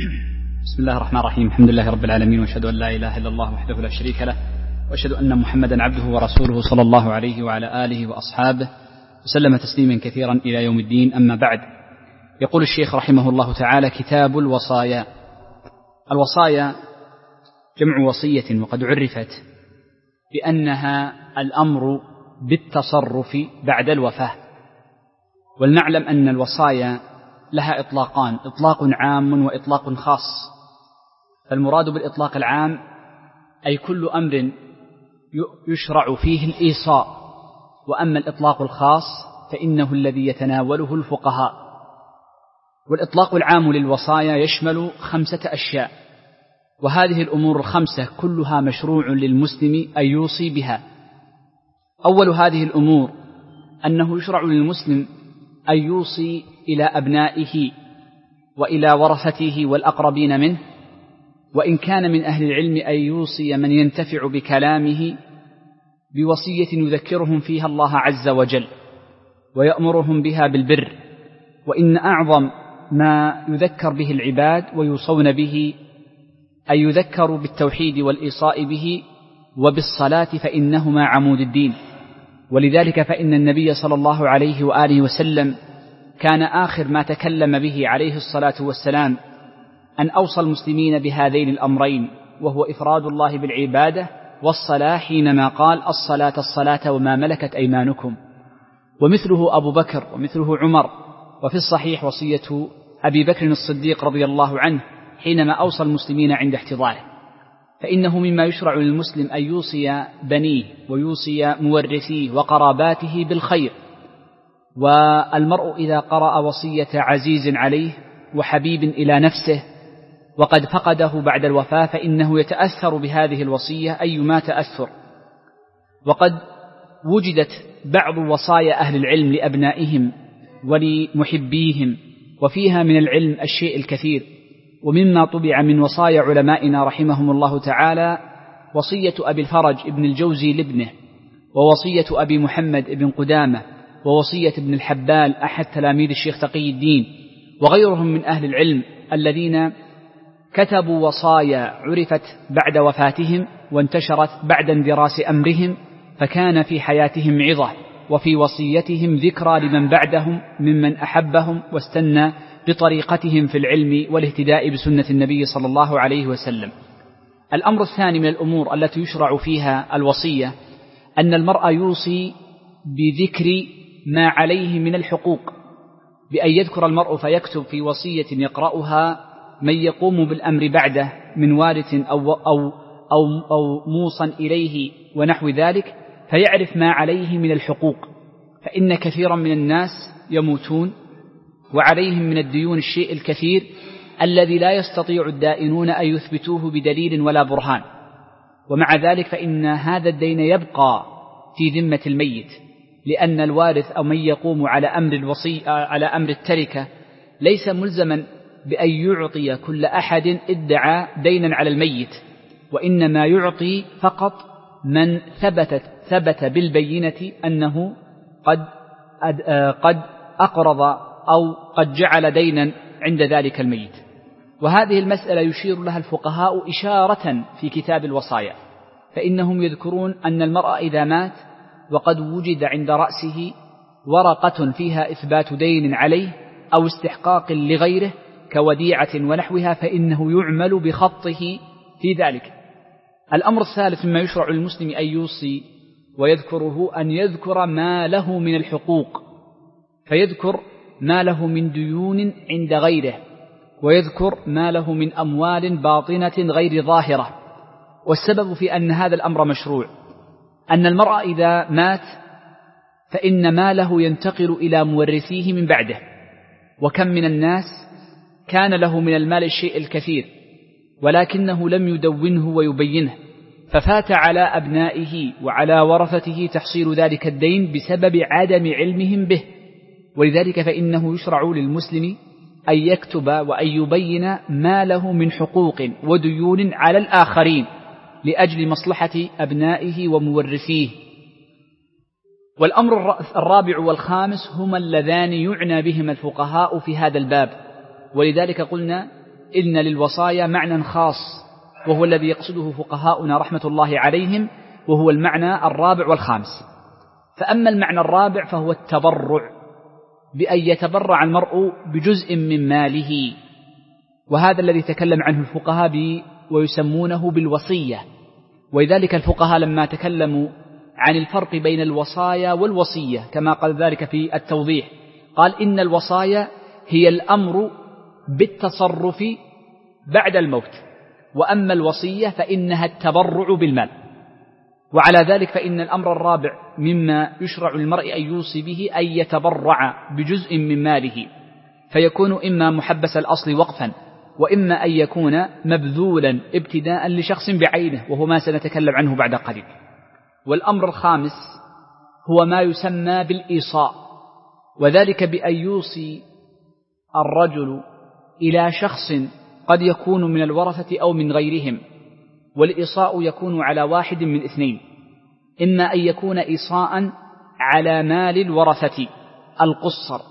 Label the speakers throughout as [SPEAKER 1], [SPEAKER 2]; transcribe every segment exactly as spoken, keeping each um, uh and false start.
[SPEAKER 1] بسم الله الرحمن الرحيم. الحمد لله رب العالمين، وأشهد أن لا إله إلا الله وحده لا شريك له، وأشهد أن محمدا عبده ورسوله صلى الله عليه وعلى آله وأصحابه وسلم تسليما كثيرا إلى يوم الدين. أما بعد، يقول الشيخ رحمه الله تعالى: كتاب الوصايا. الوصايا جمع وصية، وقد عرفت بأنها الأمر بالتصرف بعد الوفاة. ولنعلم أن الوصايا لها إطلاقان: إطلاق عام وإطلاق خاص. فالمراد بالإطلاق العام أي كل أمر يشرع فيه الإيصاء، وأما الإطلاق الخاص فإنه الذي يتناوله الفقهاء. والإطلاق العام للوصايا يشمل خمسة أشياء، وهذه الأمور الخمسة كلها مشروع للمسلم أن يوصي بها. أول هذه الأمور أنه يشرع للمسلم أن يوصي إلى أبنائه وإلى ورثته والأقربين منه، وإن كان من أهل العلم أن يوصي من ينتفع بكلامه بوصية يذكرهم فيها الله عز وجل ويأمرهم بها بالبر. وإن أعظم ما يذكر به العباد ويوصون به أن يذكروا بالتوحيد والإيصاء به وبالصلاة، فإنهما عمود الدين. ولذلك فإن النبي صلى الله عليه وآله وسلم كان آخر ما تكلم به عليه الصلاة والسلام أن أوصى المسلمين بهذين الأمرين، وهو إفراد الله بالعبادة والصلاة، حينما قال: الصلاة الصلاة وما ملكت أيمانكم. ومثله أبو بكر ومثله عمر. وفي الصحيح وصية أبي بكر الصديق رضي الله عنه حينما أوصى المسلمين عند احتضاره. فإنه مما يشرع للمسلم أن يوصي بنيه ويوصي مورثيه وقراباته بالخير. والمرء إذا قرأ وصية عزيز عليه وحبيب إلى نفسه وقد فقده بعد الوفاة فإنه يتأثر بهذه الوصية أيما تأثر. وقد وجدت بعض وصايا أهل العلم لأبنائهم ولمحبيهم، وفيها من العلم الشيء الكثير. ومما طبع من وصايا علمائنا رحمهم الله تعالى وصية أبي الفرج ابن الجوزي لابنه، ووصية أبي محمد ابن قدامة، ووصية ابن الحبال أحد تلاميذ الشيخ تقي الدين، وغيرهم من أهل العلم الذين كتبوا وصايا عرفت بعد وفاتهم وانتشرت بعد اندراس أمرهم، فكان في حياتهم عظة، وفي وصيتهم ذكرى لمن بعدهم ممن أحبهم واستنى بطريقتهم في العلم والاهتداء بسنة النبي صلى الله عليه وسلم. الأمر الثاني من الأمور التي يشرع فيها الوصية أن المرء يوصي بذكر ما عليه من الحقوق، بأن يذكر المرء فيكتب في وصية يقرأها من يقوم بالأمر بعده من وارث أو, أو, أو, أو موصى إليه ونحو ذلك، فيعرف ما عليه من الحقوق. فإن كثيرا من الناس يموتون وعليهم من الديون الشيء الكثير الذي لا يستطيع الدائنون أن يثبتوه بدليل ولا برهان، ومع ذلك فإن هذا الدين يبقى في ذمة الميت، لأن الوارث أو من يقوم على أمر الوصي على أمر التركة ليس ملزما بأن يعطي كل أحد ادعى دينا على الميت، وإنما يعطي فقط من ثبتت ثبت بالبينة أنه قد قد أقرض أو قد جعل دينا عند ذلك الميت. وهذه المسألة يشير لها الفقهاء إشارة في كتاب الوصايا، فإنهم يذكرون أن المرء إذا مات وقد وجد عند رأسه ورقة فيها إثبات دين عليه أو استحقاق لغيره كوديعة ونحوها، فإنه يعمل بخطه في ذلك. الأمر الثالث مما يشرع للمسلم أن يوصي ويذكره أن يذكر ما له من الحقوق، فيذكر ما له من ديون عند غيره، ويذكر ما له من أموال باطنة غير ظاهرة. والسبب في أن هذا الأمر مشروع أن المرء إذا مات فإن ماله ينتقل إلى مورثيه من بعده، وكم من الناس كان له من المال الشيء الكثير ولكنه لم يدونه ويبينه، ففات على أبنائه وعلى ورثته تحصيل ذلك الدين بسبب عدم علمهم به. ولذلك فإنه يشرع للمسلم أن يكتب وأن يبين ما له من حقوق وديون على الآخرين لأجل مصلحة أبنائه ومورثيه. والأمر الرابع والخامس هما اللذان يعنى بهما الفقهاء في هذا الباب، ولذلك قلنا إن للوصايا معنى خاص وهو الذي يقصده فقهاؤنا رحمة الله عليهم، وهو المعنى الرابع والخامس. فأما المعنى الرابع فهو التبرع، بأن يتبرع المرء بجزء من ماله، وهذا الذي تكلم عنه الفقهاء ويسمونه بالوصية. ولذلك الفقهاء لما تكلموا عن الفرق بين الوصايا والوصية كما قال ذلك في التوضيح، قال إن الوصايا هي الأمر بالتصرف بعد الموت، وأما الوصية فإنها التبرع بالمال. وعلى ذلك فإن الأمر الرابع مما يشرع للمرء أن يوصي به أن يتبرع بجزء من ماله، فيكون إما محبس الأصل وقفا، وإما أن يكون مبذولا ابتداء لشخص بعينه، وهو ما سنتكلم عنه بعد قليل. والأمر الخامس هو ما يسمى بالإيصاء، وذلك بأن يوصي الرجل إلى شخص قد يكون من الورثة أو من غيرهم. والإيصاء يكون على واحد من اثنين: إما أن يكون إيصاء على مال الورثة القصر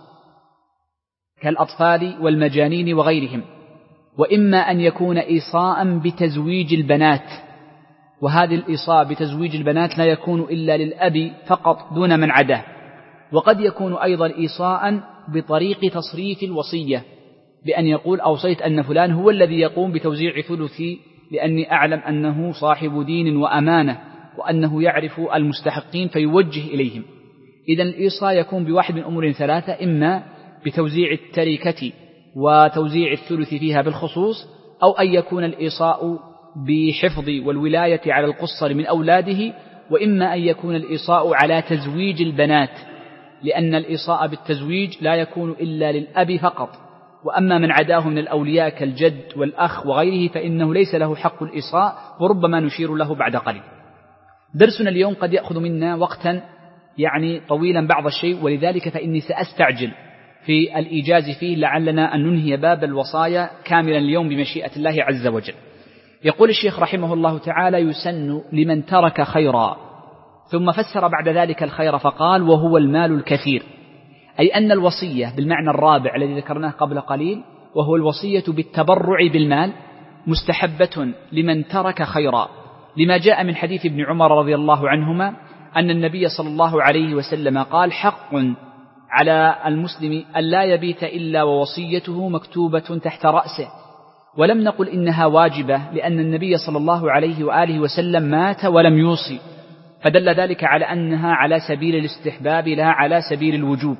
[SPEAKER 1] كالأطفال والمجانين وغيرهم، وإما أن يكون إيصاء بتزويج البنات، وهذه الإيصاء بتزويج البنات لا يكون إلا للأب فقط دون من عداه. وقد يكون أيضا إيصاء بطريق تصريف الوصية، بأن يقول أوصيت أن فلان هو الذي يقوم بتوزيع ثلثي لأني أعلم أنه صاحب دين وأمانة وأنه يعرف المستحقين فيوجه إليهم. إذن الإيصاء يكون بواحد من أمور ثلاثة: إما بتوزيع التركة وتوزيع الثلث فيها بالخصوص، أو أن يكون الإيصاء بحفظ والولاية على القصر من أولاده، وإما أن يكون الإيصاء على تزويج البنات، لأن الإيصاء بالتزويج لا يكون إلا للأب فقط، وأما من عداه من الأولياء كالجد والأخ وغيره فإنه ليس له حق الإيصاء، وربما نشير له بعد قليل. درسنا اليوم قد يأخذ منا وقتا يعني طويلا بعض الشيء، ولذلك فإني سأستعجل في الإيجاز فيه لعلنا أن ننهي باب الوصايا كاملا اليوم بمشيئة الله عز وجل. يقول الشيخ رحمه الله تعالى: يسن لمن ترك خيرا، ثم فسر بعد ذلك الخير فقال: وهو المال الكثير، أي أن الوصية بالمعنى الرابع الذي ذكرناه قبل قليل، وهو الوصية بالتبرع بالمال، مستحبة لمن ترك خيرا، لما جاء من حديث ابن عمر رضي الله عنهما أن النبي صلى الله عليه وسلم قال: حق على المسلم أن لا يبيت إلا ووصيته مكتوبة تحت رأسه. ولم نقل إنها واجبة، لأن النبي صلى الله عليه وآله وسلم مات ولم يوصي، فدل ذلك على أنها على سبيل الاستحباب لا على سبيل الوجوب.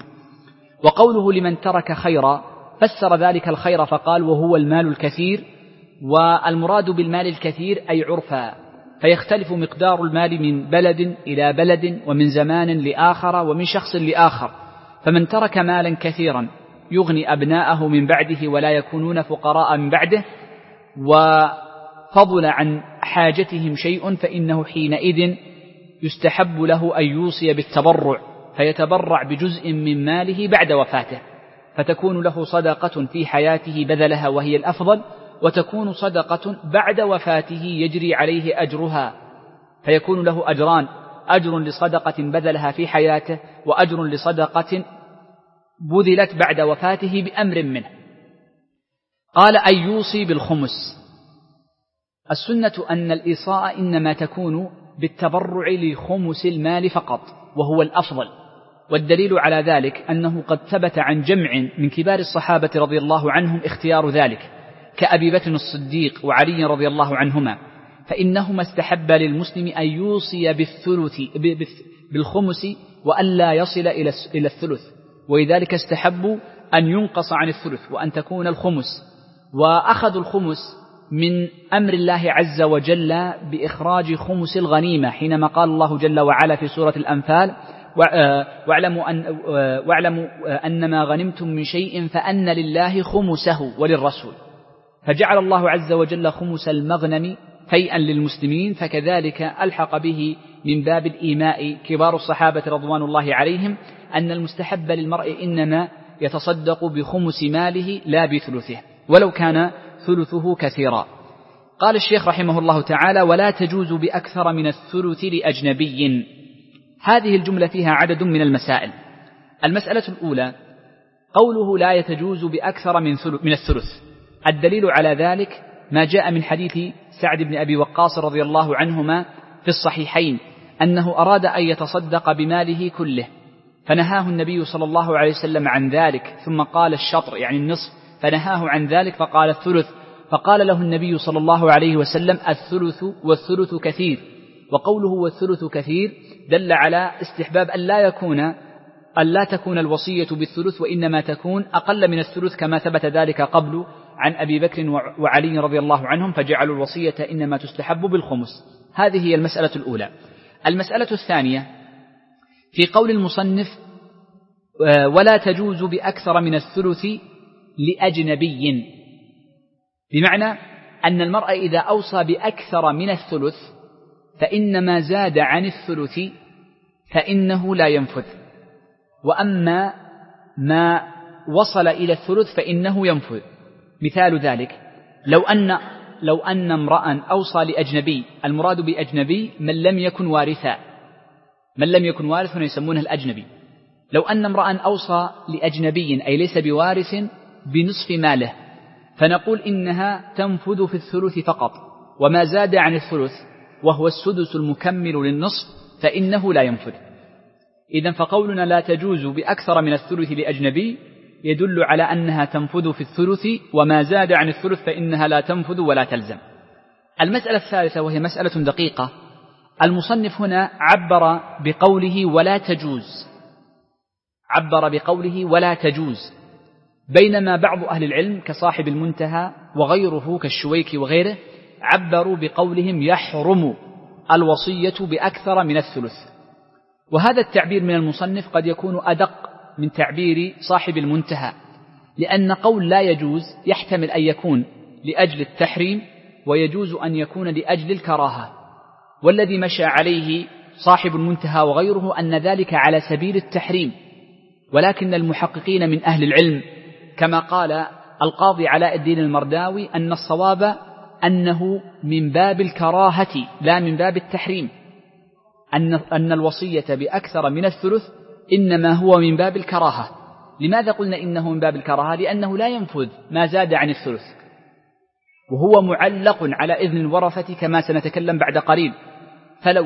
[SPEAKER 1] وقوله لمن ترك خيرا فسر ذلك الخير فقال: وهو المال الكثير، والمراد بالمال الكثير أي عرفا، فيختلف مقدار المال من بلد إلى بلد، ومن زمان لآخر، ومن شخص لآخر. فمن ترك مالا كثيرا يغني أبناءه من بعده ولا يكونون فقراء من بعده، وفضل عن حاجتهم شيء، فإنه حينئذ يستحب له أن يوصي بالتبرع، فيتبرع بجزء من ماله بعد وفاته، فتكون له صدقة في حياته بذلها وهي الأفضل، وتكون صدقة بعد وفاته يجري عليه أجرها، فيكون له أجران: أجر لصدقة بذلها في حياته، وأجر لصدقة بذلت بعد وفاته بأمر منه. قال: أن يوصي بالخمس. السنة أن الإيصاء إنما تكون بالتبرع لخمس المال فقط، وهو الأفضل. والدليل على ذلك أنه قد ثبت عن جمع من كبار الصحابة رضي الله عنهم اختيار ذلك، كأبي بكر الصديق وعلي رضي الله عنهما، فإنهما استحب للمسلم أن يوصي بالثلث بالخمس وألا يصل إلى الثلث، ولذلك استحبوا أن ينقص عن الثلث وأن تكون الخمس. وأخذوا الخمس من أمر الله عز وجل بإخراج خمس الغنيمة، حينما قال الله جل وعلا في سورة الأنفال: واعلموا أن واعلموا أنما غنمتم من شيء فأن لله خمسه وللرسول. فجعل الله عز وجل خمس المغنم فيئا للمسلمين، فكذلك ألحق به من باب الإيماء كبار الصحابة رضوان الله عليهم أن المستحب للمرء إنما يتصدق بخمس ماله لا بثلثه، ولو كان ثلثه كثيرا. قال الشيخ رحمه الله تعالى: ولا تجوز بأكثر من الثلث لأجنبي. هذه الجملة فيها عدد من المسائل. المسألة الأولى: قوله لا يتجوز بأكثر من من الثلث، الدليل على ذلك ما جاء من حديث سعد بن أبي وقاص رضي الله عنهما في الصحيحين أنه أراد أن يتصدق بماله كله فنهاه النبي صلى الله عليه وسلم عن ذلك، ثم قال الشطر يعني النصف، فنهاه عن ذلك فقال الثلث، فقال له النبي صلى الله عليه وسلم الثلث والثلث كثير. وقوله والثلث كثير دل على استحباب أن لا يكون أن لا تكون الوصية بالثلث، وإنما تكون أقل من الثلث كما ثبت ذلك قبل عن أبي بكر وعلي رضي الله عنهم، فجعلوا الوصية إنما تستحب بالخمس. هذه هي المسألة الأولى. المسألة الثانية في قول المصنف ولا تجوز بأكثر من الثلث لأجنبي، بمعنى أن المرء إذا أوصى بأكثر من الثلث فإن ما زاد عن الثلث فإنه لا ينفذ، وأما ما وصل إلى الثلث فإنه ينفذ. مثال ذلك لو أن لو أن امرأ أوصى لأجنبي، المراد بأجنبي من لم يكن وارثا، من لم يكن وارثا يسمونه الأجنبي. لو أن امرأ أوصى لأجنبي أي ليس بوارث بنصف ماله، فنقول إنها تنفذ في الثلث فقط، وما زاد عن الثلث وهو السدس المكمل للنصف فإنه لا ينفذ. إذن فقولنا لا تجوز بأكثر من الثلث لأجنبي يدل على أنها تنفذ في الثلث، وما زاد عن الثلث فإنها لا تنفذ ولا تلزم. المسألة الثالثة وهي مسألة دقيقة، المصنف هنا عبر بقوله ولا تجوز، عبر بقوله ولا تجوز، بينما بعض أهل العلم كصاحب المنتهى وغيره كالشويكي وغيره عبروا بقولهم يحرم الوصية بأكثر من الثلث. وهذا التعبير من المصنف قد يكون أدق من تعبير صاحب المنتهى، لأن قول لا يجوز يحتمل أن يكون لأجل التحريم ويجوز أن يكون لأجل الكراهة، والذي مشى عليه صاحب المنتهى وغيره أن ذلك على سبيل التحريم، ولكن المحققين من أهل العلم كما قال القاضي علاء الدين المرداوي أن الصواب أنه من باب الكراهة لا من باب التحريم، أن أن الوصية بأكثر من الثلث إنما هو من باب الكراهة. لماذا قلنا إنه من باب الكراهة؟ لأنه لا ينفذ ما زاد عن الثلث، وهو معلق على إذن الورثة كما سنتكلم بعد قليل، فلو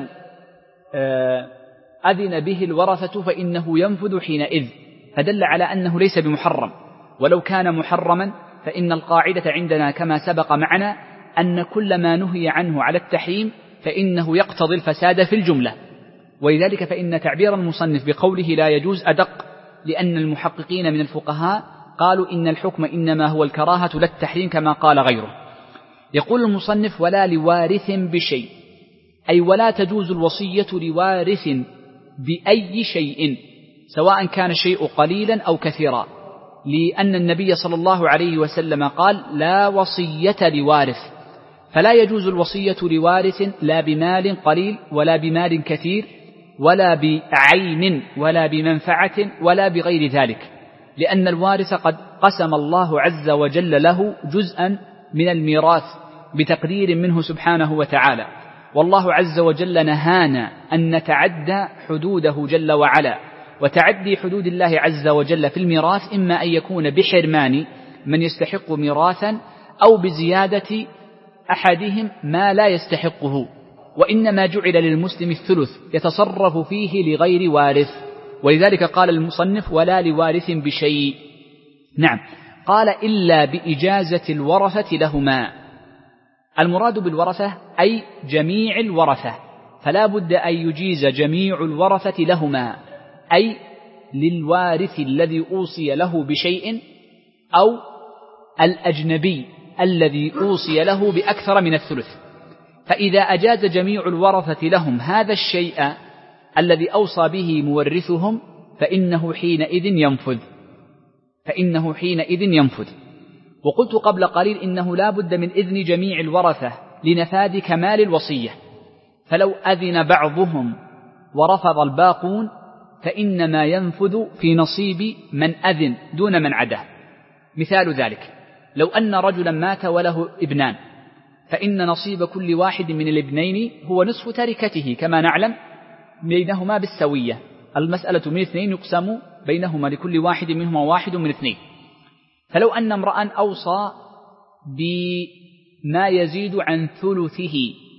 [SPEAKER 1] أذن به الورثة فإنه ينفذ حينئذ، فدل على أنه ليس بمحرم. ولو كان محرما فإن القاعدة عندنا كما سبق معنا أن كل ما نهي عنه على التحريم فإنه يقتضي الفساد في الجملة، ولذلك فإن تعبير المصنف بقوله لا يجوز أدق، لأن المحققين من الفقهاء قالوا إن الحكم إنما هو الكراهة لا التحريم كما قال غيره. يقول المصنف ولا لوارث بشيء، أي ولا تجوز الوصية لوارث بأي شيء سواء كان الشيء قليلا أو كثيرا، لأن النبي صلى الله عليه وسلم قال لا وصية لوارث، فلا يجوز الوصية لوارث لا بمال قليل ولا بمال كثير ولا بعين ولا بمنفعة ولا بغير ذلك، لأن الوارث قد قسم الله عز وجل له جزءا من الميراث بتقدير منه سبحانه وتعالى، والله عز وجل نهانا أن نتعدى حدوده جل وعلا، وتعدي حدود الله عز وجل في الميراث إما أن يكون بحرمان من يستحق ميراثا أو بزيادة أحدهم ما لا يستحقه، وإنما جعل للمسلم الثلث يتصرف فيه لغير وارث، ولذلك قال المصنف ولا لوارث بشيء. نعم، قال إلا بإجازة الورثة لهما، المراد بالورثة أي جميع الورثة، فلا بد أن يجيز جميع الورثة لهما، أي للوارث الذي أوصي له بشيء أو الأجنبي الذي أوصي له بأكثر من الثلث. فإذا أجاز جميع الورثة لهم هذا الشيء الذي أوصى به مورثهم فإنه حينئذ ينفذ فإنه حينئذ ينفذ وقلت قبل قليل إنه لا بد من إذن جميع الورثة لنفاذ كمال الوصية، فلو أذن بعضهم ورفض الباقون فإنما ينفذ في نصيب من أذن دون من عداه. مثال ذلك لو أن رجلا مات وله ابنان، فإن نصيب كل واحد من الابنين هو نصف تركته كما نعلم بينهما بالسوية، المسألة من اثنين يقسم بينهما لكل واحد منهما واحد من اثنين. فلو أن امرأ أوصى بما يزيد عن ثلثه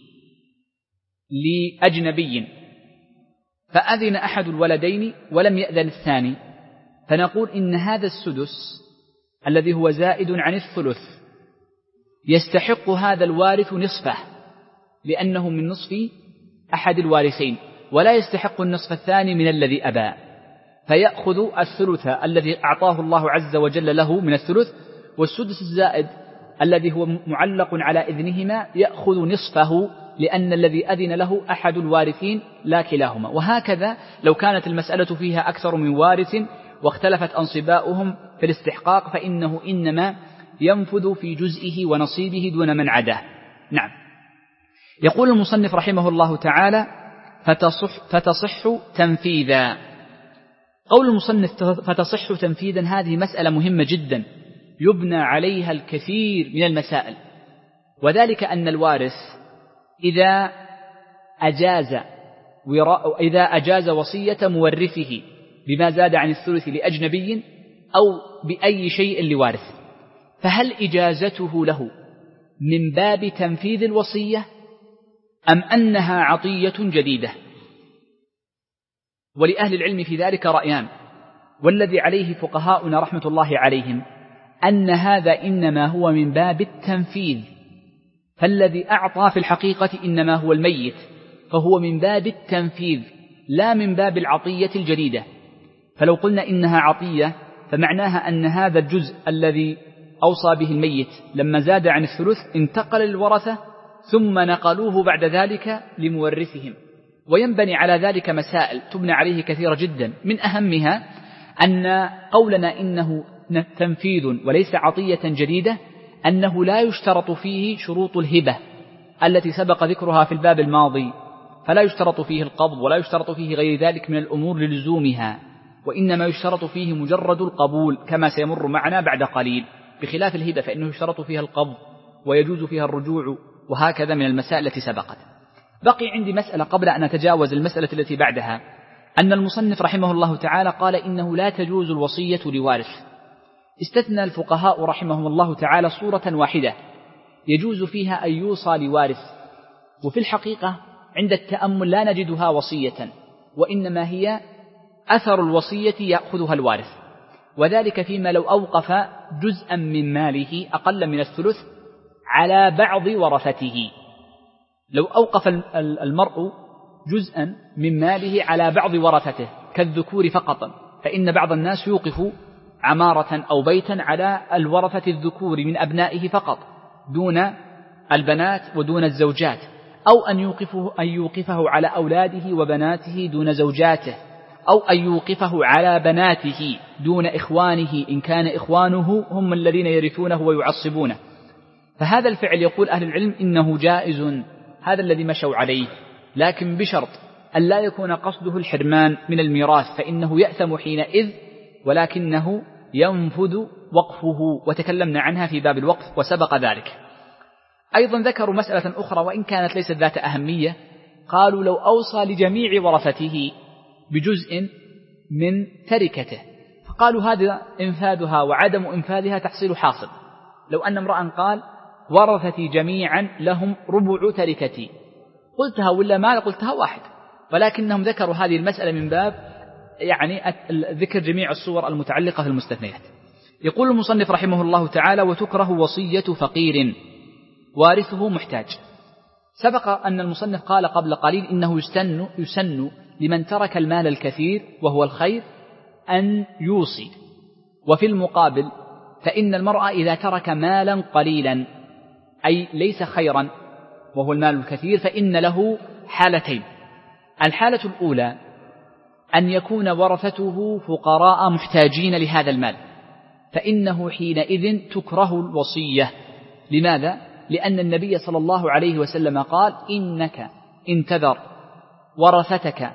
[SPEAKER 1] لأجنبي فأذن أحد الولدين ولم يأذن الثاني، فنقول إن هذا السدس الذي هو زائد عن الثلث يستحق هذا الوارث نصفه لأنه من نصف أحد الوارثين، ولا يستحق النصف الثاني من الذي أبى، فيأخذ الثلث الذي أعطاه الله عز وجل له من الثلث، والسدس الزائد الذي هو معلق على إذنهما يأخذ نصفه لأن الذي أذن له أحد الوارثين لا كلاهما. وهكذا لو كانت المسألة فيها أكثر من وارث واختلفت أنصباؤهم في الاستحقاق فإنه إنما ينفذ في جزئه ونصيبه دون من عداه. نعم. يقول المصنف رحمه الله تعالى فتصح, فتصح تنفيذا. قول المصنف فتصح تنفيذا هذه مسألة مهمة جدا يبنى عليها الكثير من المسائل، وذلك أن الوارث إذا أجاز إذا أجاز وصية مورثه بما زاد عن الثلث لأجنبي أو بأي شيء لوارث، فهل إجازته له من باب تنفيذ الوصية أم أنها عطية جديدة؟ ولأهل العلم في ذلك رأيان، والذي عليه فقهاؤنا رحمة الله عليهم أن هذا إنما هو من باب التنفيذ، فالذي أعطى في الحقيقة إنما هو الميت، فهو من باب التنفيذ لا من باب العطية الجديدة. فلو قلنا إنها عطية فمعناها أن هذا الجزء الذي أوصى به الميت لما زاد عن الثلث انتقل للورثة ثم نقلوه بعد ذلك لمورثهم، وينبني على ذلك مسائل تبنى عليه كثيرة جدا، من أهمها أن قولنا إنه تنفيذ وليس عطية جديدة أنه لا يشترط فيه شروط الهبة التي سبق ذكرها في الباب الماضي، فلا يشترط فيه القبض ولا يشترط فيه غير ذلك من الأمور للزومها، وإنما يشترط فيه مجرد القبول كما سيمر معنا بعد قليل، بخلاف الهبة فإنه يشترط فيها القبض ويجوز فيها الرجوع، وهكذا من المسائل التي سبقت. بقي عندي مسألة قبل أن أتجاوز المسألة التي بعدها، أن المصنف رحمه الله تعالى قال إنه لا تجوز الوصية لوارث. استثنى الفقهاء رحمهم الله تعالى صورة واحدة يجوز فيها أن يوصى لوارث، وفي الحقيقة عند التأمل لا نجدها وصية، وإنما هي أثر الوصية يأخذها الوارث، وذلك فيما لو أوقف جزءا من ماله أقل من الثلث على بعض ورثته. لو أوقف المرء جزءا من ماله على بعض ورثته كالذكور فقط، فإن بعض الناس يوقف عمارة أو بيتا على الورثة الذكور من أبنائه فقط دون البنات ودون الزوجات، أو أن يوقفه, أن يوقفه على أولاده وبناته دون زوجاته، أو أن يوقفه على بناته دون إخوانه إن كان إخوانه هم الذين يرثونه ويعصبونه. فهذا الفعل يقول أهل العلم إنه جائز، هذا الذي مشوا عليه، لكن بشرط أن لا يكون قصده الحرمان من الميراث، فإنه يأثم حينئذ، ولكنه ينفذ وقفه، وتكلمنا عنها في باب الوقف وسبق ذلك. أيضا ذكروا مسألة أخرى وإن كانت ليست ذات أهمية، قالوا لو أوصى لجميع ورثته بجزء من تركته، فقالوا هذا إنفاذها وعدم إنفاذها تحصيل حاصل. لو أن امرأ قال ورثتي جميعا لهم ربع تركتي، قلتها ولا ما قلتها واحد، ولكنهم ذكروا هذه المسألة من باب يعني ذكر جميع الصور المتعلقة في المستثنيات. يقول المصنف رحمه الله تعالى وتكره وصية فقير وارثه محتاج. سبق أن المصنف قال قبل قليل إنه يسن, يسن لمن ترك المال الكثير وهو الخير أن يوصي، وفي المقابل فإن المرأة إذا ترك مالا قليلا أي ليس خيرا وهو المال الكثير فإن له حالتين. الحالة الأولى أن يكون ورثته فقراء محتاجين لهذا المال، فإنه حينئذ تكره الوصية. لماذا؟ لأن النبي صلى الله عليه وسلم قال إنك إن تذر ورثتك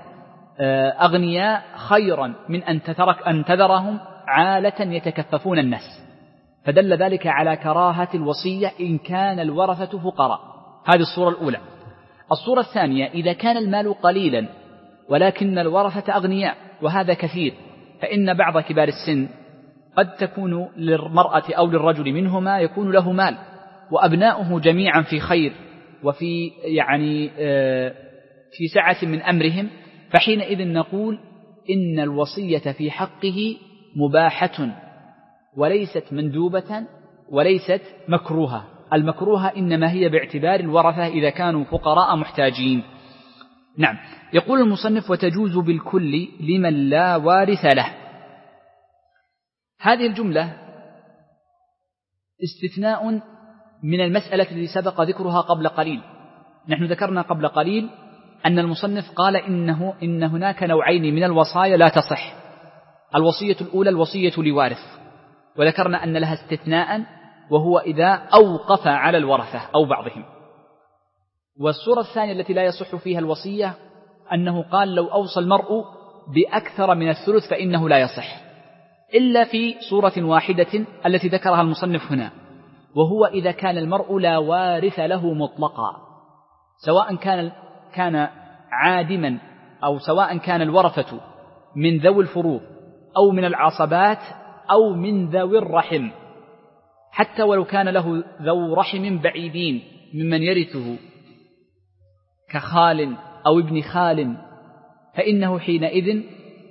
[SPEAKER 1] أغنياء خيرا من أن تترك أن تذرهم عالة يتكففون الناس، فدل ذلك على كراهة الوصية إن كان الورثة فقراء. هذه الصورة الأولى. الصورة الثانية إذا كان المال قليلا ولكن الورثة أغنياء، وهذا كثير، فإن بعض كبار السن قد تكون للمرأة أو للرجل منهما يكون له مال وأبناؤه جميعا في خير وفي يعني في سعة من أمرهم، فحينئذ نقول إن الوصية في حقه مباحة وليست مندوبة وليست مكروهة. المكروهة إنما هي باعتبار الورثة إذا كانوا فقراء محتاجين. نعم. يقول المصنف: وتجوز بالكل لمن لا وارث له. هذه الجملة استثناء من المسألة التي سبق ذكرها قبل قليل. نحن ذكرنا قبل قليل أن المصنف قال إنه إن هناك نوعين من الوصايا لا تصح. الوصية الأولى الوصية لوارث، وذكرنا أن لها استثناء وهو إذا أوقف على الورثة أو بعضهم. والصورة الثانية التي لا يصح فيها الوصية أنه قال لو أوصى المرء بأكثر من الثلث فإنه لا يصح، إلا في صورة واحدة التي ذكرها المصنف هنا، وهو إذا كان المرء لا وارث له مطلقا، سواء كان كان عادما أو سواء كان الورثة من ذوي الفروض أو من العصبات أو من ذوي الرحم، حتى ولو كان له ذو رحم بعيدين ممن يرثه كخال أو ابن خال، فإنه حينئذ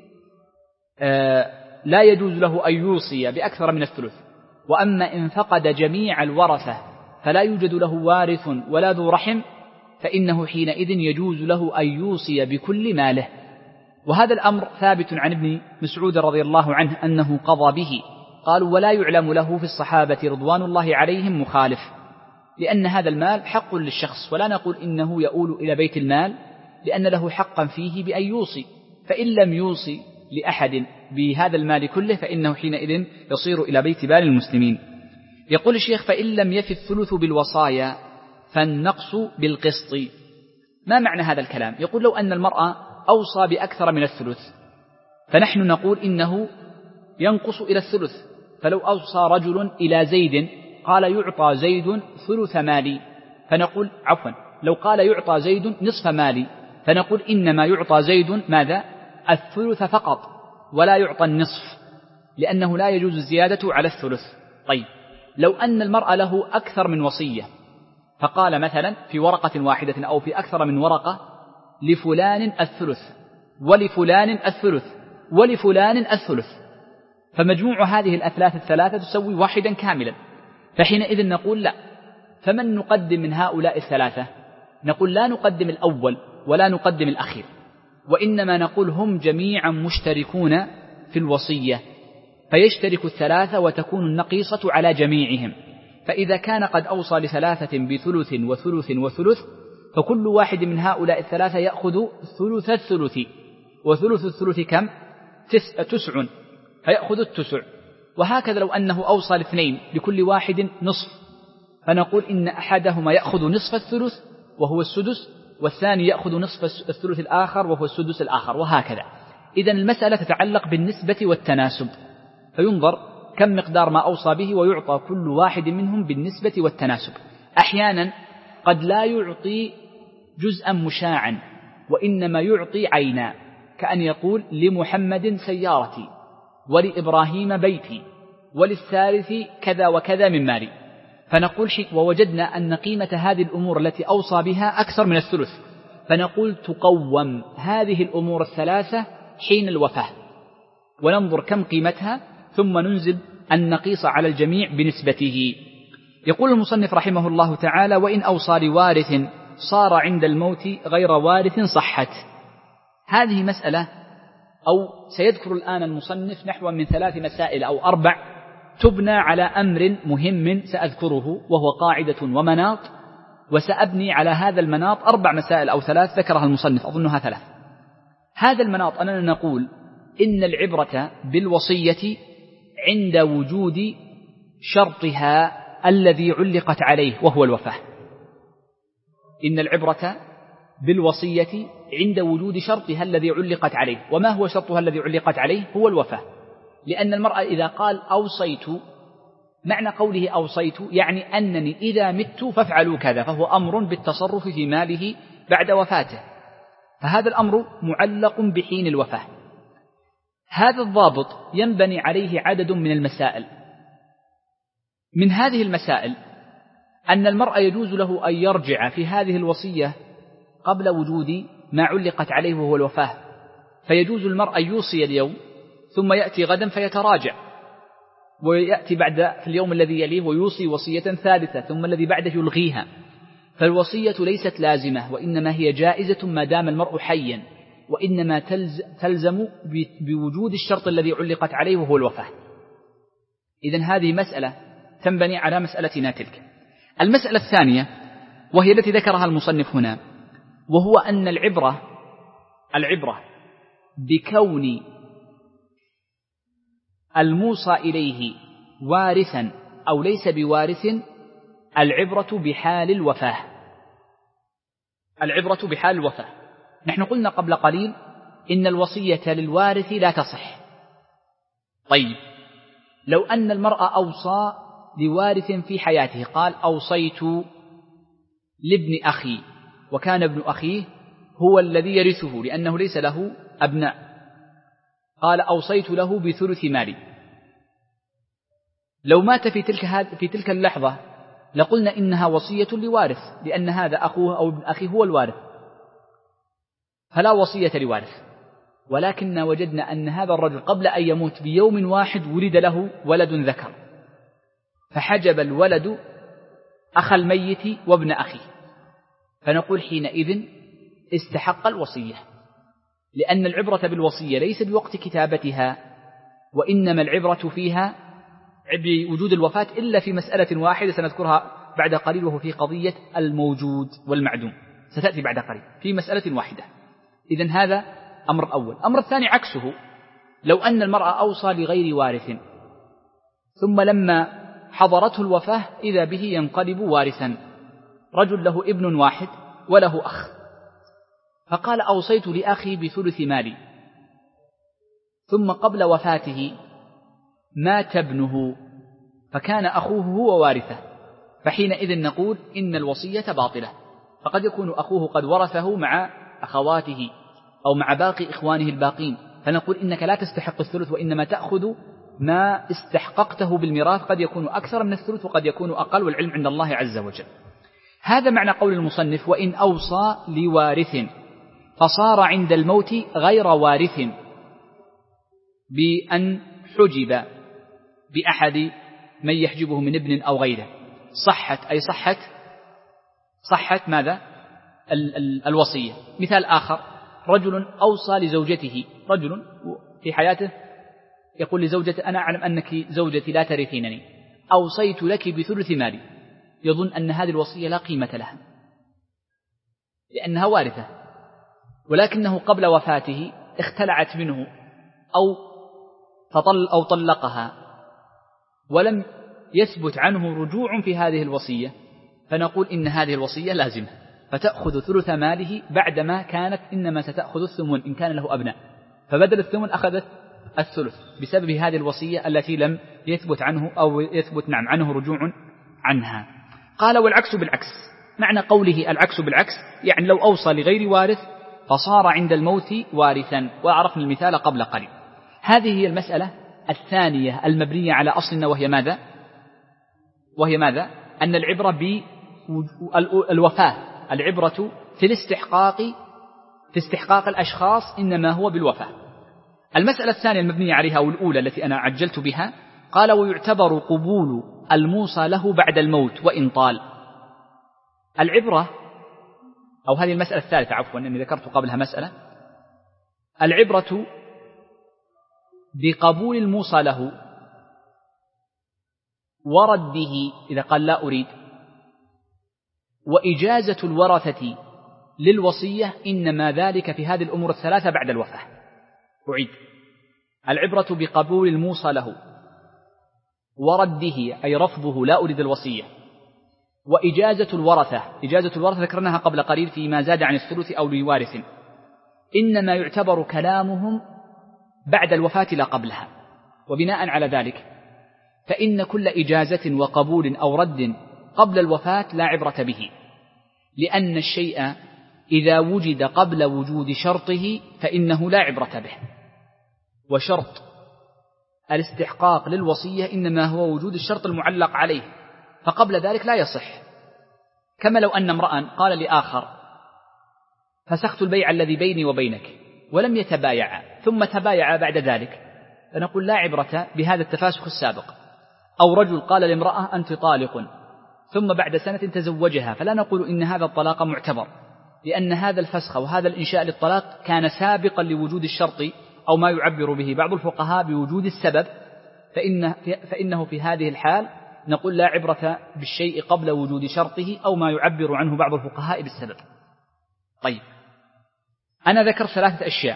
[SPEAKER 1] لا يجوز له أن يوصي بأكثر من الثلث. وأما إن فقد جميع الورثة فلا يوجد له وارث ولا ذو رحم، فإنه حينئذ يجوز له أن يوصي بكل ماله. وهذا الأمر ثابت عن ابن مسعود رضي الله عنه أنه قضى به. قالوا: ولا يعلم له في الصحابة رضوان الله عليهم مخالف، لأن هذا المال حق للشخص، ولا نقول إنه يؤول إلى بيت المال، لأن له حقا فيه بأن يوصي. فإن لم يوصي لأحد بهذا المال كله فإنه حينئذ يصير إلى بيت مال المسلمين. يقول الشيخ: فإن لم يف الثلث بالوصايا فالنقص بالقسط. ما معنى هذا الكلام؟ يقول: لو أن المرأة أوصى بأكثر من الثلث فنحن نقول إنه ينقص إلى الثلث. فلو أوصى رجل إلى زيد قال: يعطى زيد ثلث مالي، فنقول عفوا لو قال: يعطى زيد نصف مالي، فنقول إنما يعطى زيد ماذا؟ الثلث فقط، ولا يعطى النصف، لأنه لا يجوز الزيادة على الثلث. طيب، لو أن المرأة له أكثر من وصية، فقال مثلا في ورقة واحدة أو في أكثر من ورقة: لفلان الثلث ولفلان الثلث ولفلان الثلث، فمجموع هذه الأثلاث الثلاثة تسوي واحدا كاملا، فحينئذ نقول: لا، فمن نقدم من هؤلاء الثلاثة؟ نقول: لا نقدم الأول ولا نقدم الأخير، وإنما نقول هم جميعا مشتركون في الوصية، فيشترك الثلاثة وتكون النقيصة على جميعهم. فإذا كان قد أوصى لثلاثة بثلث وثلث وثلث، فكل واحد من هؤلاء الثلاثة يأخذ ثلث الثلث، وثلث الثلث كم؟ تسع، فيأخذ التسع. وهكذا لو أنه أوصى لاثنين لكل واحد نصف، فنقول إن أحدهما يأخذ نصف الثلث وهو السدس، والثاني يأخذ نصف الثلث الآخر وهو السدس الآخر، وهكذا. إذن المسألة تتعلق بالنسبة والتناسب، فينظر كم مقدار ما أوصى به ويعطى كل واحد منهم بالنسبة والتناسب. أحيانا قد لا يعطي جزءا مشاعا، وإنما يعطي عينا، كأن يقول: لمحمد سيارتي، ولإبراهيم بيتي، وللثالث كذا وكذا من مالي. فنقول: ووجدنا أن قيمة هذه الأمور التي أوصى بها أكثر من الثلث، فنقول: تقوم هذه الأمور الثلاثة حين الوفاة، وننظر كم قيمتها، ثم ننزل النقيص على الجميع بنسبته. يقول المصنف رحمه الله تعالى: وإن أوصى لوارث صار عند الموت غير وارث صحت. هذه مسألة، أو سيذكر الآن المصنف نحو من ثلاث مسائل أو أربع تبنى على أمر مهم سأذكره، وهو قاعدة ومناط، وسأبني على هذا المناط أربع مسائل أو ثلاث ذكرها المصنف، أظنها ثلاث. هذا المناط أننا نقول إن العبرة بالوصية عند وجود شرطها الذي علقت عليه وهو الوفاة. إن العبرة بالوصية عند وجود شرطها الذي علقت عليه. وما هو شرطها الذي علقت عليه؟ هو الوفاة. لأن المرأة إذا قال أوصيت، معنى قوله أوصيت يعني أنني إذا مت فافعلوا كذا، فهو أمر بالتصرف في ماله بعد وفاته، فهذا الأمر معلق بحين الوفاة. هذا الضابط ينبني عليه عدد من المسائل. من هذه المسائل أن المرء يجوز له أن يرجع في هذه الوصية قبل وجود ما علقت عليه وهو الوفاة، فيجوز المرء أن يوصي اليوم ثم يأتي غدا فيتراجع، ويأتي بعد في اليوم الذي يليه ويوصي وصية ثالثة، ثم الذي بعده يلغيها. فالوصية ليست لازمة، وإنما هي جائزة ما دام المرء حيا، وإنما تلزم بوجود الشرط الذي علقت عليه وهو الوفاة. إذن هذه مسألة تنبني على مسألتنا تلك. المسألة الثانية وهي التي ذكرها المصنف هنا، وهو أن العبرة العبرة بكون الموصى إليه وارثا أو ليس بوارث، العبرة بحال الوفاة. العبرة بحال الوفاة. نحن قلنا قبل قليل إن الوصية للوارث لا تصح. طيب، لو أن المرء أوصى لوارث في حياته، قال أوصيت لابن أخي، وكان ابن أخيه هو الذي يرثه لأنه ليس له أبناء، قال أوصيت له بثلث مالي. لو مات في تلك في تلك اللحظة لقلنا إنها وصية لوارث، لأن هذا أخوه أو ابن أخيه هو الوارث، فلا وصية لوارث. ولكننا وجدنا أن هذا الرجل قبل أن يموت بيوم واحد ولد له ولد ذكر، فحجب الولد أخ الميت وابن أخيه، فنقول حينئذ استحق الوصية، لأن العبرة بالوصية ليس بوقت كتابتها، وإنما العبرة فيها بوجود الوفاة، إلا في مسألة واحدة سنذكرها بعد قليل، وهو في قضية الموجود والمعدوم، ستأتي بعد قليل في مسألة واحدة. إذن هذا أمر أول. أمر الثاني عكسه، لو أن المرأة أوصى لغير وارث، ثم لما حضرته الوفاة إذا به ينقلب وارثا، رجل له ابن واحد وله أخ، فقال أوصيت لأخي بثلث مالي، ثم قبل وفاته مات ابنه فكان أخوه هو وارثه، فحينئذ نقول إن الوصية باطلة، فقد يكون أخوه قد ورثه مع أخواته أو مع باقي إخوانه الباقين، فنقول إنك لا تستحق الثلث، وإنما تأخذ ما استحققته بالميراث، قد يكون أكثر من الثلث وقد يكون أقل، والعلم عند الله عز وجل. هذا معنى قول المصنف: وإن أوصى لوارث فصار عند الموت غير وارث بأن حجب بأحد من يحجبه من ابن أو غيره، صحت أي صحت صحت ماذا؟ ال ال الوصية. مثال آخر: رجل أوصى لزوجته، رجل في حياته يقول لزوجته: أنا أعلم أنك زوجتي لا ترثينني، أوصيت لك بثلث مالي، يظن أن هذه الوصية لا قيمة لها لأنها وارثة، ولكنه قبل وفاته اختلعت منه أو فطل أو طلقها ولم يثبت عنه رجوع في هذه الوصية، فنقول إن هذه الوصية لازمة، فتأخذ ثلث ماله بعدما كانت إنما ستأخذ الثمن إن كان له أبناء، فبدل الثمن أخذت الثلث بسبب هذه الوصية التي لم يثبت عنه أو يثبت نعم عنه رجوع عنها. قال: والعكس بالعكس. معنى قوله العكس بالعكس يعني لو أوصى لغير وارث فصار عند الموت وارثا، وعرفنا المثال قبل قليل. هذه هي المسألة الثانية المبنية على أصلنا، وهي ماذا؟ وهي ماذا؟ أن العبرة بالوفاة، العبرة في الاستحقاق في استحقاق الأشخاص إنما هو بالوفاة. المسألة الثانية المبنية عليها أو الأولى التي أنا عجلت بها، قال: ويعتبر قبول الموصى له بعد الموت وإن طال. العبرة أو هذه المسألة الثالثة عفوا أني ذكرت قبلها مسألة، العبرة بقبول الموصى له ورده إذا قال لا أريد، وإجازة الورثة للوصية، إنما ذلك في هذه الأمور الثلاثة بعد الوفاة. أعيد: العبرة بقبول الموصى له ورده أي رفضه لا أريد الوصية، وإجازة الورثة، إجازة الورثة ذكرناها قبل قليل فيما زاد عن الثلث أو لوارث، إنما يعتبر كلامهم بعد الوفاة لا قبلها. وبناء على ذلك فإن كل إجازة وقبول أو رد قبل الوفاة لا عبرة به، لأن الشيء إذا وجد قبل وجود شرطه فإنه لا عبرة به، وشرط الاستحقاق للوصية إنما هو وجود الشرط المعلق عليه، فقبل ذلك لا يصح. كما لو أن امرأ قال لآخر فسخت البيع الذي بيني وبينك ولم يتبايعا ثم تبايعا بعد ذلك، فنقول لا عبرة بهذا التفاسخ السابق. أو رجل قال لامرأة أنت طالق ثم بعد سنة تزوجها، فلا نقول إن هذا الطلاق معتبر، لأن هذا الفسخ وهذا الإنشاء للطلاق كان سابقا لوجود الشرط، أو ما يعبر به بعض الفقهاء بوجود السبب، فإن فإنه في هذه الحال نقول لا عبرة بالشيء قبل وجود شرطه أو ما يعبر عنه بعض الفقهاء بالسبب. طيب، أنا ذكر ثلاثة أشياء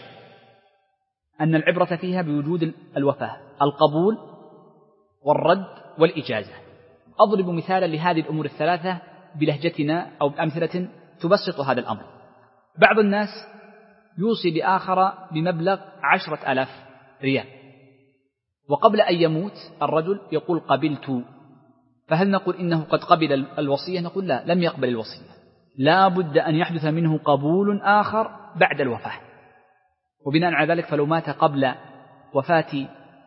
[SPEAKER 1] أن العبرة فيها بوجود الوفاة: القبول والرد والإجازة. أضرب مثالا لهذه الأمور الثلاثة بلهجتنا أو بأمثلة تبسط هذا الأمر. بعض الناس يوصي بآخر بمبلغ عشرة آلاف ريال، وقبل أن يموت الرجل يقول قبلت، فهل نقول إنه قد قبل الوصية؟ نقول لا، لم يقبل الوصية، لا بد أن يحدث منه قبول آخر بعد الوفاة، وبناء على ذلك فلو مات قبل وفاة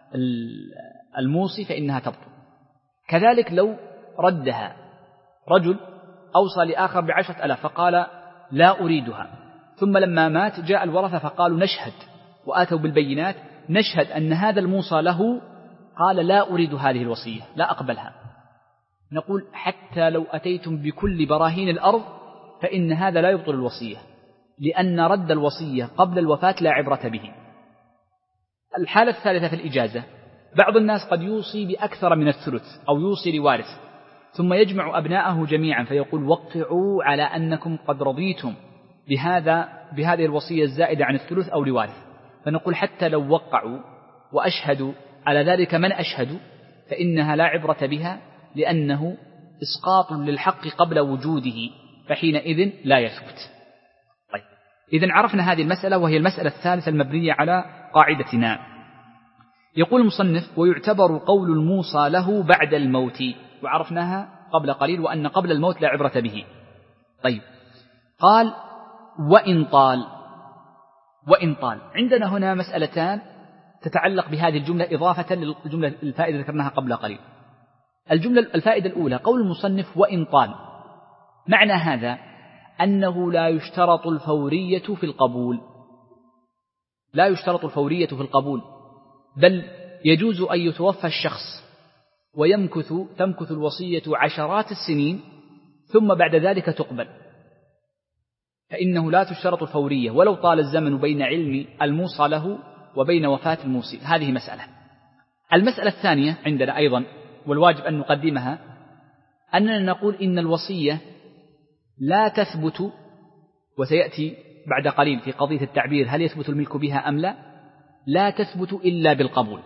[SPEAKER 1] الموصي فإنها تبطل. كذلك لو ردها رجل أوصى لآخر بعشرة ألاف فقال لا أريدها، ثم لما مات جاء الورثة فقالوا نشهد وآتوا بالبينات نشهد أن هذا الموصى له قال لا أريد هذه الوصية، لا أقبلها، نقول حتى لو أتيتم بكل براهين الأرض فإن هذا لا يبطل الوصية، لأن رد الوصية قبل الوفاة لا عبرة به. الحالة الثالثة في الإجازة: بعض الناس قد يوصي بأكثر من الثلث أو يوصي لوارث ثم يجمع أبناءه جميعا فيقول وقعوا على أنكم قد رضيتم بهذا بهذه الوصية الزائدة عن الثلث أو لوارث، فنقول حتى لو وقعوا وأشهدوا على ذلك من أشهدوا فإنها لا عبرة بها، لأنه إسقاط للحق قبل وجوده، فحينئذ لا يثبت. طيب، إذن عرفنا هذه المسألة وهي المسألة الثالثة المبنية على قاعدتنا. يقول المصنف: ويعتبر قول الموصى له بعد الموت، وعرفناها قبل قليل وأن قبل الموت لا عبرة به. طيب، قال وإن طال. وإن طال عندنا هنا مسألتان تتعلق بهذه الجملة إضافة للجملة الفائدة ذكرناها قبل قليل. الجملة الفائدة الأولى قول المصنف وإن طال، معنى هذا أنه لا يشترط الفورية في القبول، لا يشترط الفورية في القبول، بل يجوز أن يتوفى الشخص ويمكث تمكث الوصية عشرات السنين ثم بعد ذلك تقبل، فإنه لا تشترط الفورية ولو طال الزمن بين علم الموصى له وبين وفاة الموصي. هذه مسألة. المسألة الثانية عندنا أيضا والواجب أن نقدمها أننا نقول إن الوصية لا تثبت، وسيأتي بعد قليل في قضية التعبير هل يثبت الملك بها أم لا، لا تثبت إلا بالقبول،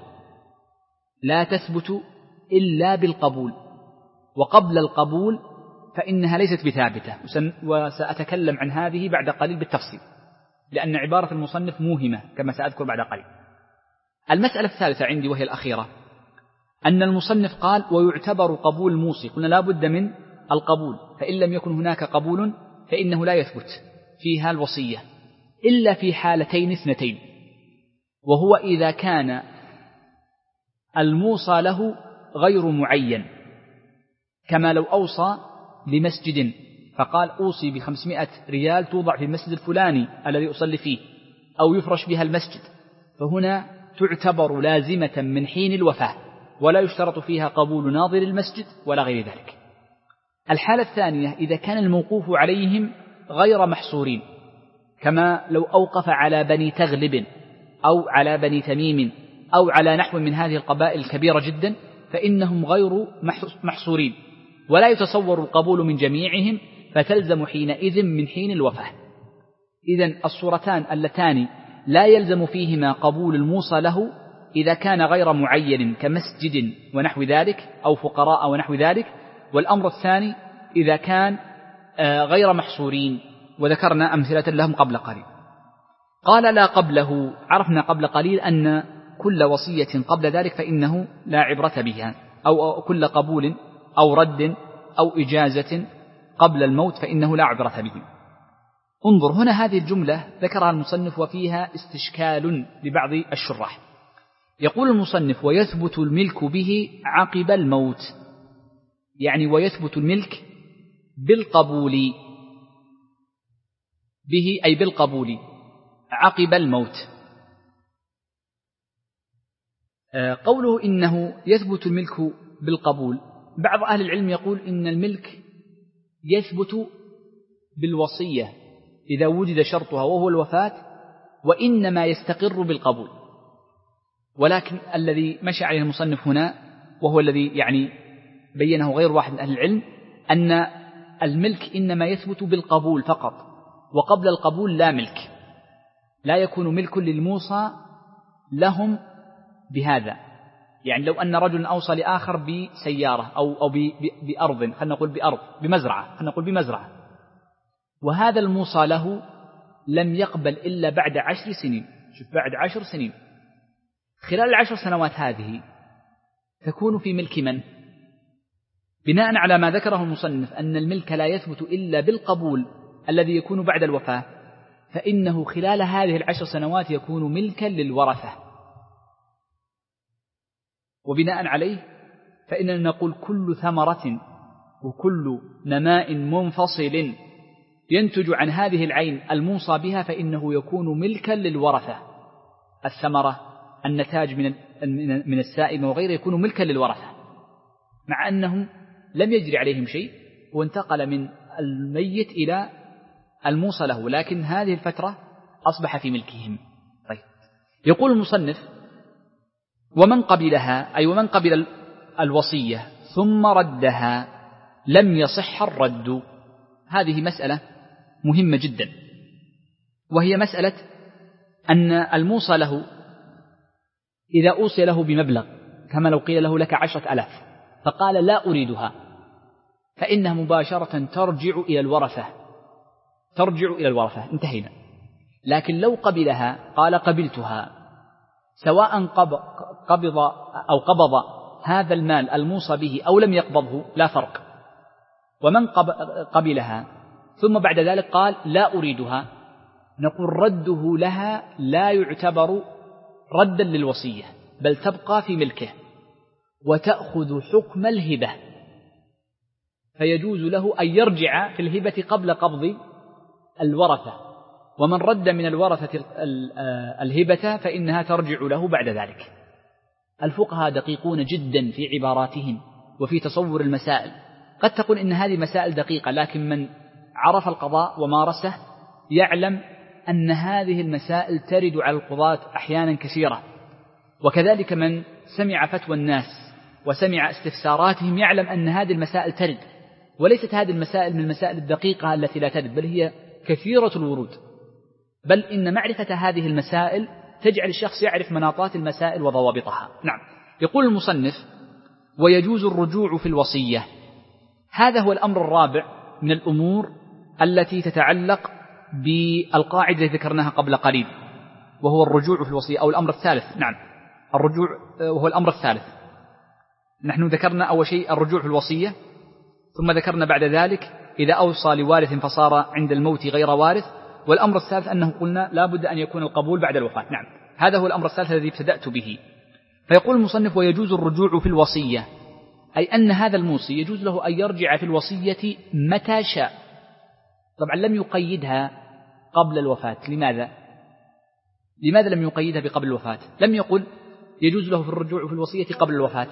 [SPEAKER 1] لا تثبت إلا بالقبول، وقبل القبول فإنها ليست بثابتة، وسأتكلم عن هذه بعد قليل بالتفصيل، لأن عبارة المصنف موهمة كما سأذكر بعد قليل. المسألة الثالثة عندي وهي الأخيرة أن المصنف قال ويعتبر قبول الموصي، قلنا لا بد من القبول، فإن لم يكن هناك قبول فإنه لا يثبت فيها الوصية إلا في حالتين اثنتين، وهو إذا كان الموصى له غير معين، كما لو أوصى لمسجد فقال أوصي بخمسمائة ريال توضع في المسجد الفلاني الذي أصلي فيه أو يفرش بها المسجد، فهنا تعتبر لازمة من حين الوفاة ولا يشترط فيها قبول ناظر المسجد ولا غير ذلك. الحالة الثانية إذا كان الموقوف عليهم غير محصورين، كما لو أوقف على بني تغلب أو على بني تميم أو على نحو من هذه القبائل الكبيرة جدا، فإنهم غير محصورين ولا يتصور القبول من جميعهم، فتلزم حينئذ من حين الوفاة. إذن الصورتان اللتان لا يلزم فيهما قبول الموصى له إذا كان غير معين كمسجد ونحو ذلك أو فقراء ونحو ذلك، والأمر الثاني إذا كان غير محصورين، وذكرنا أمثلة لهم قبل قليل. قال لا قبله، عرفنا قبل قليل أن كل وصية قبل ذلك فإنه لا عبرة بها، أو كل قبول أو رد أو إجازة قبل الموت فإنه لا عبرة به. انظر هنا هذه الجملة ذكرها المصنف وفيها استشكال لبعض الشراح. يقول المصنف ويثبت الملك به عقب الموت، يعني ويثبت الملك بالقبول به أي بالقبول عقب الموت. قوله إنه يثبت الملك بالقبول، بعض أهل العلم يقول إن الملك يثبت بالوصية إذا وجد شرطها وهو الوفاة، وإنما يستقر بالقبول. ولكن الذي مشى عليه المصنف هنا وهو الذي يعني بينه غير واحد من أهل العلم أن الملك إنما يثبت بالقبول فقط، وقبل القبول لا ملك، لا يكون ملك للموصى لهم بهذا. يعني لو أن رجل أوصى لآخر بسيارة أو, أو بأرض، خلينا نقول بأرض بمزرعة، خلينا نقول بمزرعة، وهذا الموصى له لم يقبل إلا بعد عشر سنين، شوف بعد عشر سنين، خلال العشر سنوات هذه تكون في ملك من؟ بناء على ما ذكره المصنف أن الملك لا يثبت إلا بالقبول الذي يكون بعد الوفاة، فإنه خلال هذه العشر سنوات يكون ملكا للورثة. وبناء عليه فإننا نقول كل ثمرة وكل نماء منفصل ينتج عن هذه العين الموصى بها فإنه يكون ملكا للورثة. الثمرة النتاج من من السائمة وغيره يكون ملكا للورثة، مع أنهم لم يجري عليهم شيء وانتقل من الميت إلى الموصى له، لكن هذه الفترة أصبح في ملكهم. طيب، يقول المصنف ومن قبلها أي ومن قبل الوصية ثم ردها لم يصح الرد. هذه مسألة مهمة جدا، وهي مسألة أن الموصى له إذا أوصي له بمبلغ كما لو قيل له لك عشرة ألاف فقال لا أريدها، فإنها مباشرة ترجع إلى الورثة، ترجع إلى الورثة، انتهينا. لكن لو قبلها قال قبلتها، سواء قبض أو قبض هذا المال الموصى به أو لم يقبضه لا فرق. ومن قبلها ثم بعد ذلك قال لا أريدها، نقول رده لها لا يعتبر ردا للوصية، بل تبقى في ملكه وتأخذ حكم الهبة، فيجوز له أن يرجع في الهبة قبل قبض الورثة، ومن رد من الورثة الهبة فإنها ترجع له بعد ذلك. الفقهاء دقيقون جدا في عباراتهم وفي تصور المسائل، قد تقول إن هذه مسائل دقيقة، لكن من عرف القضاء ومارسه يعلم أن هذه المسائل ترد على القضاة أحيانا كثيرة، وكذلك من سمع فتوى الناس وسمع استفساراتهم يعلم أن هذه المسائل ترد، وليست هذه المسائل من المسائل الدقيقة التي لا ترد، بل هي كثيرة الورود، بل إن معرفة هذه المسائل تجعل الشخص يعرف مناطات المسائل وضوابطها. نعم. يقول المصنف ويجوز الرجوع في الوصية. هذا هو الأمر الرابع من الأمور التي تتعلق بالقاعدة التي ذكرناها قبل قليل، وهو الرجوع في الوصية، أو الأمر الثالث. نعم، الرجوع وهو الأمر الثالث. نحن ذكرنا أول شيء الرجوع في الوصية، ثم ذكرنا بعد ذلك إذا أوصى لوارث فصار عند الموت غير وارث، والأمر الثالث أنه قلنا لا بد أن يكون القبول بعد الوفاة. نعم، هذا هو الأمر الثالث الذي ابتدأت به. فيقول المصنف ويجوز الرجوع في الوصية، أي أن هذا الموصي يجوز له أن يرجع في الوصية متى شاء. طبعا لم يقيدها قبل الوفاة. لماذا؟ لماذا لم يقيدها بقبل الوفاة؟ لم يقل يجوز له في الرجوع في الوصية قبل الوفاة،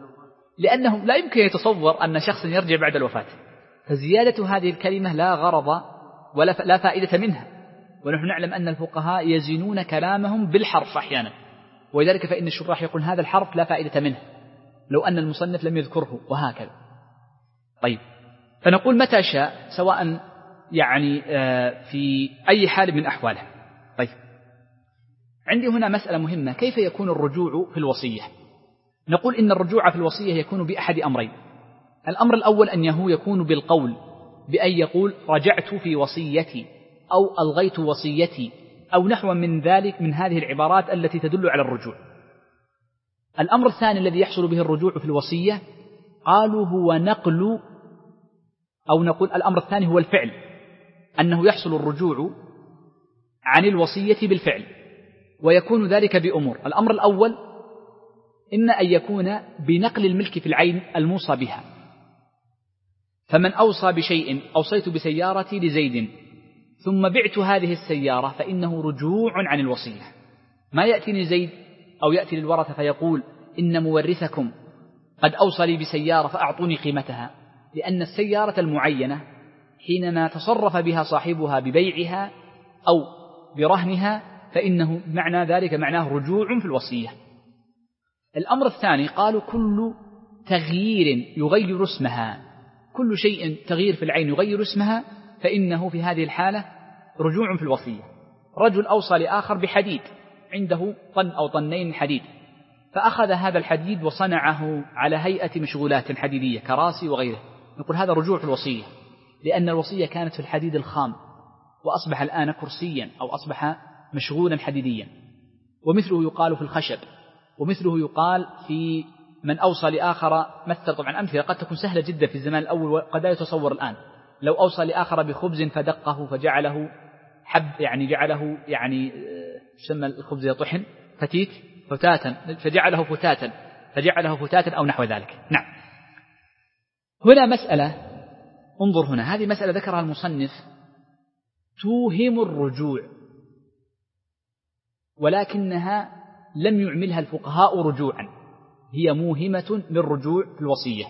[SPEAKER 1] لأنه لا يمكن يتصور أن شخص يرجع بعد الوفاة، فزيادة هذه الكلمة لا غرض ولا لا فائدة منها، ونحن نعلم أن الفقهاء يزنون كلامهم بالحرف أحيانا، ولذلك فإن الشراح يقول هذا الحرف لا فائدة منه لو أن المصنف لم يذكره، وهكذا. طيب، فنقول متى شاء، سواء يعني في أي حال من أحواله. طيب، عندي هنا مسألة مهمة، كيف يكون الرجوع في الوصية؟ نقول إن الرجوع في الوصية يكون بأحد أمرين. الأمر الأول أنه يكون بالقول، بأن يقول رجعت في وصيتي أو ألغيت وصيتي أو نحو من ذلك من هذه العبارات التي تدل على الرجوع. الأمر الثاني الذي يحصل به الرجوع في الوصية قالوا هو نقل، أو نقول الأمر الثاني هو الفعل، أنه يحصل الرجوع عن الوصية بالفعل، ويكون ذلك بأمور. الأمر الأول إما أن يكون بنقل الملك في العين الموصى بها، فمن أوصى بشيء أوصيت بسيارتي لزيد ثم بعت هذه السيارة فإنه رجوع عن الوصية. ما يأتيني زيد أو يأتي للورثة فيقول إن مورثكم قد أوصى لي بسيارة فأعطوني قيمتها، لأن السيارة المعينة حينما تصرف بها صاحبها ببيعها أو برهنها فإنه معنى ذلك معناه رجوع في الوصية. الأمر الثاني قالوا كل تغيير يغير اسمها، كل شيء تغيير في العين يغير اسمها فإنه في هذه الحالة رجوع في الوصية. رجل أوصى لآخر بحديد، عنده طن أو طنين حديد، فأخذ هذا الحديد وصنعه على هيئة مشغولات حديدية كراسي وغيره، نقول هذا رجوع في الوصية، لأن الوصية كانت في الحديد الخام وأصبح الآن كرسيا أو أصبح مشغولا حديديا. ومثله يقال في الخشب، ومثله يقال في من أوصى لآخر. مثل طبعا أمثلة قد تكون سهلة جدا في الزمان الأول وقد لا يتصور الآن. لو أوصى لآخر بخبز فدقه فجعله حب، يعني جعله يعني يسمى الخبز يطحن فتيت فتاتا فجعله فتاتا فجعله فتاتا أو نحو ذلك. نعم. هنا مسألة، انظر هنا، هذه مسألة ذكرها المصنف توهم الرجوع، ولكنها لم يعملها الفقهاء رجوعا، هي موهمة للرجوع في الوصية،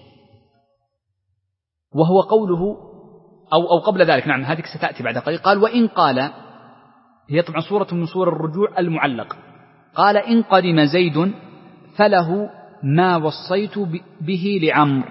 [SPEAKER 1] وهو قوله أو, أو قبل ذلك. نعم هذه ستأتي بعد قليل. قال وإن قال، هي طبعا صورة من صور الرجوع المعلق. قال إن قدم زيد فله ما وصيت به لعمر،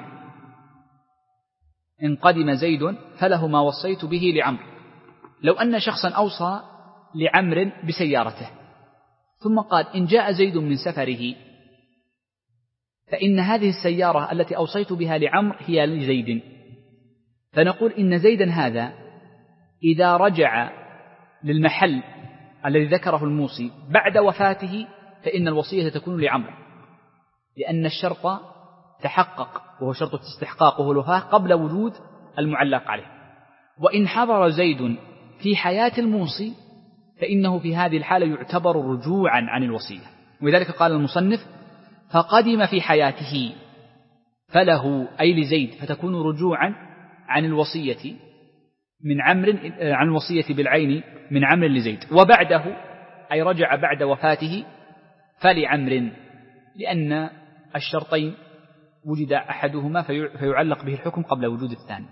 [SPEAKER 1] إن قدم زيد فله ما وصيت به لعمر. لو أن شخصا أوصى لعمر بسيارته ثم قال إن جاء زيد من سفره فإن هذه السيارة التي أوصيت بها لعمر هي لزيد، فنقول إن زيدا هذا إذا رجع للمحل الذي ذكره الموصي بعد وفاته فإن الوصية تكون لعمر، لأن الشرط تحقق وهو شرط استحقاق وهو الوفاة قبل وجود المعلق عليه. وإن حضر زيد في حياة الموصي فإنه في هذه الحالة يعتبر رجوعا عن الوصية. ولذلك قال المصنف فقدم في حياته فله أي لزيد فتكون رجوعا عن الوصية من عمر، عن الوصية بالعين من عمر لزيد، وبعده أي رجع بعد وفاته فلعمر، لأن الشرطين وجد أحدهما فيعلق به الحكم قبل وجود الثاني.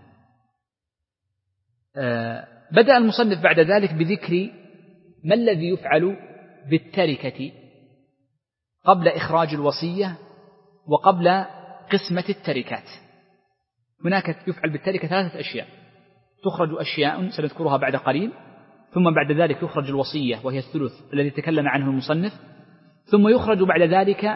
[SPEAKER 1] بدأ المصنف بعد ذلك بذكر ما الذي يفعل بالتركة قبل إخراج الوصية وقبل قسمة التركات. هناك يفعل بالتركة ثلاثة أشياء، تخرج أشياء سنذكرها بعد قليل، ثم بعد ذلك يخرج الوصية وهي الثلث الذي تكلم عنه المصنف، ثم يخرج بعد ذلك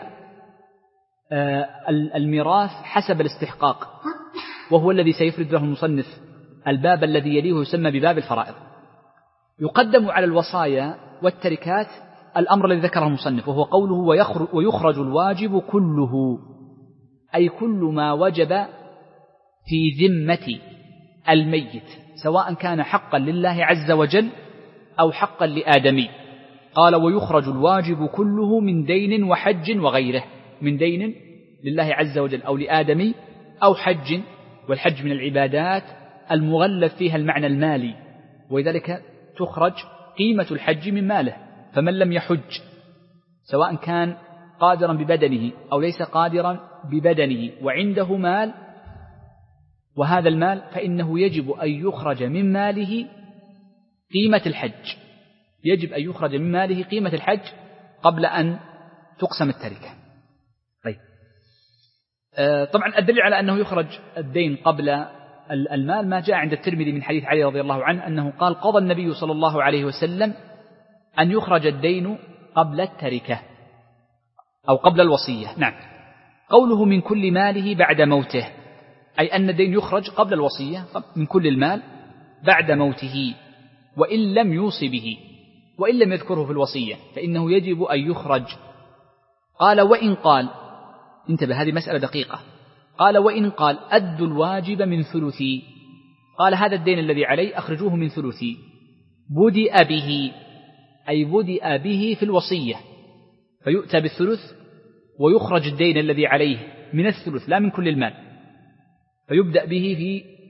[SPEAKER 1] الميراث حسب الاستحقاق، وهو الذي سيفرد له المصنف الباب الذي يليه يسمى بباب الفرائض. يقدم على الوصايا والتركات الأمر الذي ذكره المصنف وهو قوله ويخرج الواجب كله، أي كل ما وجب في ذمة الميت سواء كان حقا لله عز وجل أو حقا لآدمي. قال ويخرج الواجب كله من دين وحج وغيره، من دين لله عز وجل أو لآدمي أو حج، والحج من العبادات المغلب فيها المعنى المالي، ولذلك تخرج قيمة الحج من ماله. فمن لم يحج سواء كان قادرا ببدنه أو ليس قادرا ببدنه وعنده مال وهذا المال فإنه يجب أن يخرج من ماله قيمة الحج، يجب أن يخرج من ماله قيمة الحج قبل أن تقسم التركة. طيب. آه طبعا الدليل على أنه يخرج الدين قبل المال ما جاء عند الترمذي من حديث علي رضي الله عنه أنه قال قضى النبي صلى الله عليه وسلم أن يخرج الدين قبل التركة أو قبل الوصية. نعم. قوله من كل ماله بعد موته، أي أن الدين يخرج قبل الوصية من كل المال بعد موته، وإن لم يوصي به وإن لم يذكره في الوصية فإنه يجب أن يخرج. قال وإن قال، انتبه هذه مسألة دقيقة، قال وإن قال أدوا الواجب من ثلثي، قال هذا الدين الذي علي أخرجوه من ثلثي، بدأ به أي بدأ به في الوصية، فيؤتى بالثلث ويخرج الدين الذي عليه من الثلث لا من كل المال، فيبدأ به في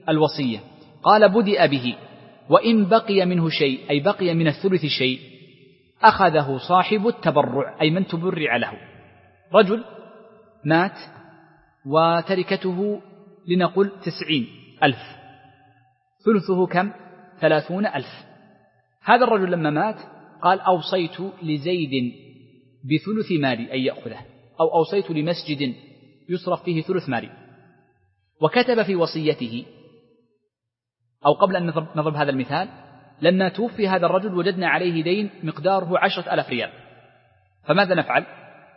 [SPEAKER 1] الوصية. قال بدأ به وإن بقي منه شيء، أي بقي من الثلث شيء، أخذه صاحب التبرع، أي من تبرع له. رجل مات وتركته لنقل تسعين ألف، ثلثه كم؟ ثلاثون ألف. هذا الرجل لما مات قال أوصيت لزيد بثلث مالي أن يأخذه، أو أوصيت لمسجد يصرف فيه ثلث مالي، وكتب في وصيته، أو قبل أن نضرب هذا المثال، لما توفي هذا الرجل وجدنا عليه دين مقداره عشرة ألاف ريال، فماذا نفعل؟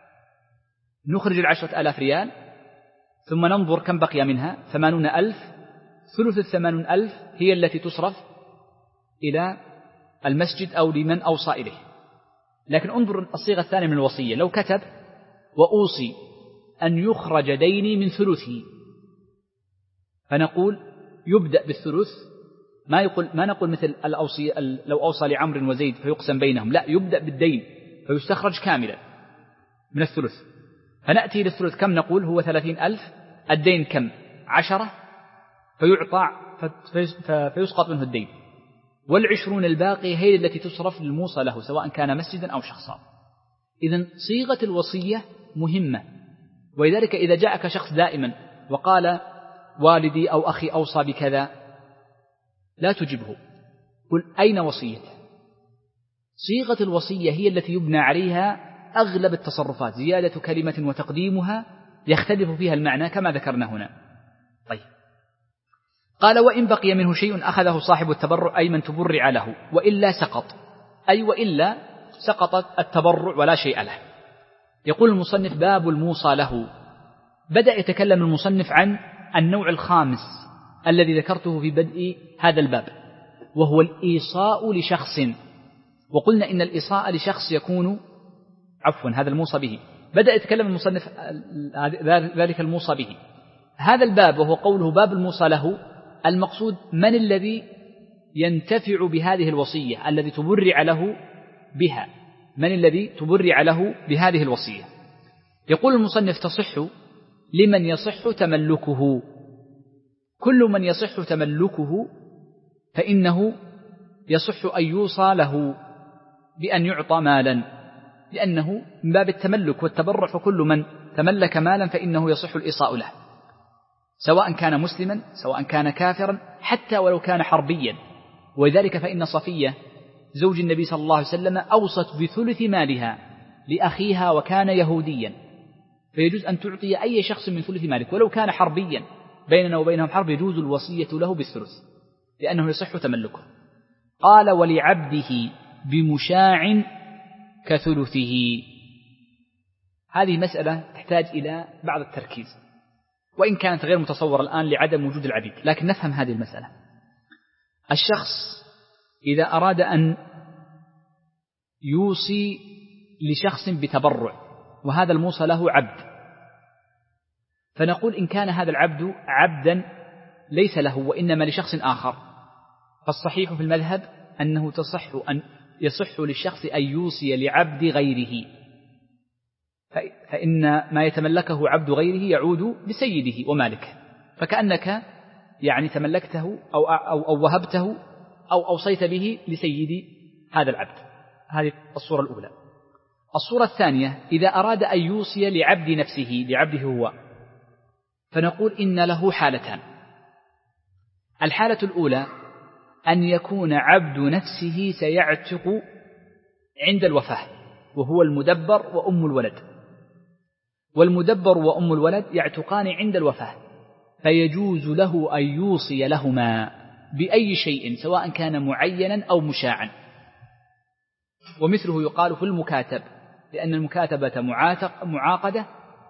[SPEAKER 1] نخرج العشرة ألاف ريال ثم ننظر كم بقي منها، ثمانون ألف، ثلث الثمانون ألف هي التي تصرف إلى المسجد أو لمن أوصى إليه. لكن انظر الصيغة الثانية من الوصية، لو كتب وأوصي أن يخرج ديني من ثلثه، فنقول يبدأ بالثلث، ما يقول ما نقول مثل الأوصي لو أوصى لعمر وزيد فيقسم بينهم، لا، يبدأ بالدين فيستخرج كاملا من الثلث. فنأتي للثلث كم نقول؟ هو ثلاثين ألف، الدين كم؟ عشرة، فيعطى فيسقط منه الدين، والعشرون الباقي هي التي تصرف للموصى له سواء كان مسجدا أو شخصا. إذن صيغة الوصية مهمة، ولذلك إذا جاءك شخص دائما وقال والدي أو أخي أوصى بكذا، لا تجبه، قل أين وصيته؟ صيغة الوصية هي التي يبنى عليها أغلب التصرفات، زيادة كلمة وتقديمها يختلف فيها المعنى كما ذكرنا هنا. طيب، قال وإن بقي منه شيء أخذه صاحب التبرع، أي من تبرع له، وإلا سقط، أي وإلا سقط التبرع ولا شيء له. يقول المصنف باب الموصى له. بدأ يتكلم المصنف عن النوع الخامس الذي ذكرته في بدء هذا الباب، وهو الإيصاء لشخص. وقلنا إن الإيصاء لشخص يكون عفوا هذا الموصى به. بدأ يتكلم المصنف ذلك الموصى به. هذا الباب وهو قوله باب الموصى له، المقصود من الذي ينتفع بهذه الوصية الذي تبرع له بها، من الذي تبرع له بهذه الوصية. يقول المصنف تصح لمن يصح تملكه، كل من يصح تملكه فإنه يصح أن يوصى له بأن يعطى مالا، لأنه من باب التملك والتبرع، فكل من تملك مالا فإنه يصح الإيصاء له، سواء كان مسلما سواء كان كافرا، حتى ولو كان حربيا. ولذلك فإن صفية زوج النبي صلى الله عليه وسلم أوصت بثلث مالها لأخيها وكان يهوديا، فيجوز أن تعطي أي شخص من ثلث مالك ولو كان حربيا، بيننا وبينهم حرب، يجوز الوصية له بالثلث لأنه يصح تملكه. قال ولعبده بمشاع كثلثه. هذه مسألة تحتاج إلى بعض التركيز، وإن كانت غير متصورة الآن لعدم وجود العبيد، لكن نفهم هذه المسألة. الشخص إذا أراد أن يوصي لشخص بتبرع، وهذا الموصى له عبد، فنقول إن كان هذا العبد عبدا ليس له وإنما لشخص آخر، فالصحيح في المذهب أنه تصح أن يصح للشخص أن يوصي لعبد غيره، فإن ما يتملكه عبد غيره يعود لسيده ومالكه، فكأنك يعني تملكته أو, أو, أو وهبته أو أوصيت به لسيد هذا العبد. هذه الصورة الأولى. الصورة الثانية إذا أراد أن يوصي لعبد نفسه، لعبده هو، فنقول إن له حالتان. الحالة الأولى أن يكون عبد نفسه سيعتق عند الوفاة، وهو المدبر وأم الولد، والمدبر وأم الولد يعتقان عند الوفاة، فيجوز له أن يوصي لهما بأي شيء سواء كان معينا أو مشاعا. ومثله يقال في المكاتب، لأن المكاتبة معاتق معاقدة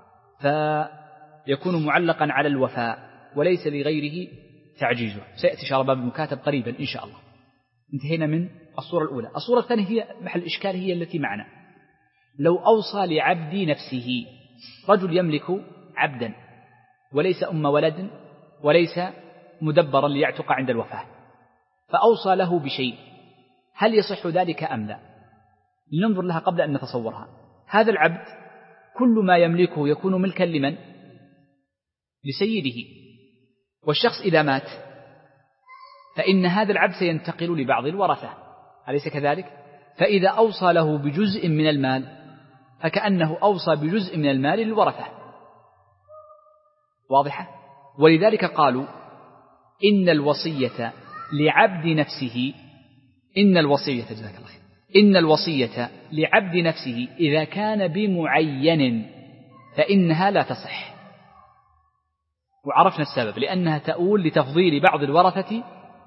[SPEAKER 1] فيكون معلقا على الوفاء وليس لغيره تعجيزه. سيأتي شرح باب المكاتب قريبا إن شاء الله. انتهينا من الصورة الأولى. الصورة الثانية هي محل الإشكال، هي التي معنا. لو أوصى لعبد نفسه، رجل يملك عبدا وليس أم ولد وليس مدبرا ليعتق عند الوفاة، فأوصى له بشيء، هل يصح ذلك أم لا؟ لننظر لها قبل أن نتصورها. هذا العبد كل ما يملكه يكون ملكا لمن؟ لسيده. والشخص إذا مات فإن هذا العبد سينتقل لبعض الورثة، أليس كذلك؟ فإذا أوصى له بجزء من المال فكأنه أوصى بجزء من المال للورثة. واضحة؟ ولذلك قالوا إن الوصية لعبد نفسه إن الوصية جزاك الله خير إن الوصية لعبد نفسه إذا كان بمعين فإنها لا تصح. وعرفنا السبب، لأنها تؤول لتفضيل بعض الورثة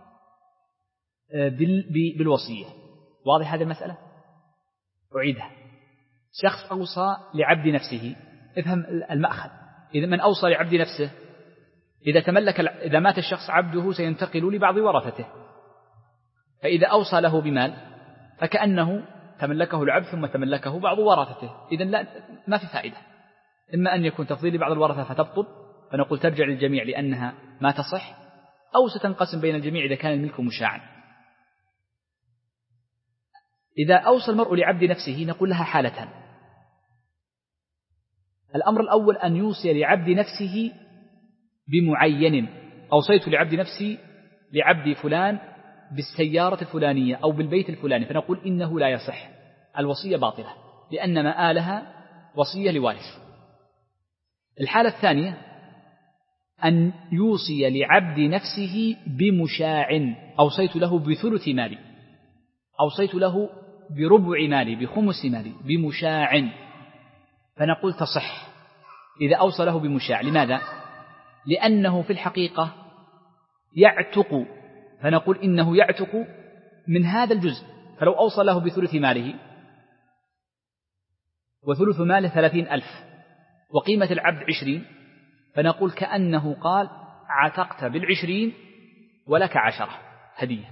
[SPEAKER 1] بالوصية. واضح هذه المسألة؟ أعيدها. شخص أوصى لعبد نفسه، افهم المأخذ. إذا من أوصى لعبد نفسه إذا تملك إذا مات الشخص عبده سينتقل لبعض ورثته، فإذا أوصى له بمال فكأنه تملكه العبد ثم تملكه بعض ورثته. إذن لا ما في فائدة، إما أن يكون تفضيل بعض الورثة فتبطل فنقول ترجع للجميع لأنها ما تصح، أو ستنقسم بين الجميع إذا كان الملك مشاعا. إذا أوصى المرء لعبد نفسه نقول لها حالتان. الأمر الأول أن يوصي لعبد نفسه بمعين، أوصيت لعبد نفسي لعبد فلان بالسيارة الفلانية أو بالبيت الفلاني، فنقول إنه لا يصح، الوصية باطلة لأن مآلها وصية لوارث. الحالة الثانية أن يوصي لعبد نفسه بمشاع، أوصيت له بثلث مالي، أوصيت له بربع مالي، بخمس مالي، بمشاع، فنقول تصح إذا أوصى له بمشاع. لماذا؟ لأنه في الحقيقة يعتق، فنقول إنه يعتق من هذا الجزء. فلو أوصى له بثلث ماله وثلث ماله ثلاثين ألف وقيمة العبد عشرين، فنقول كأنه قال عتقت بالعشرين ولك عشرة هدية،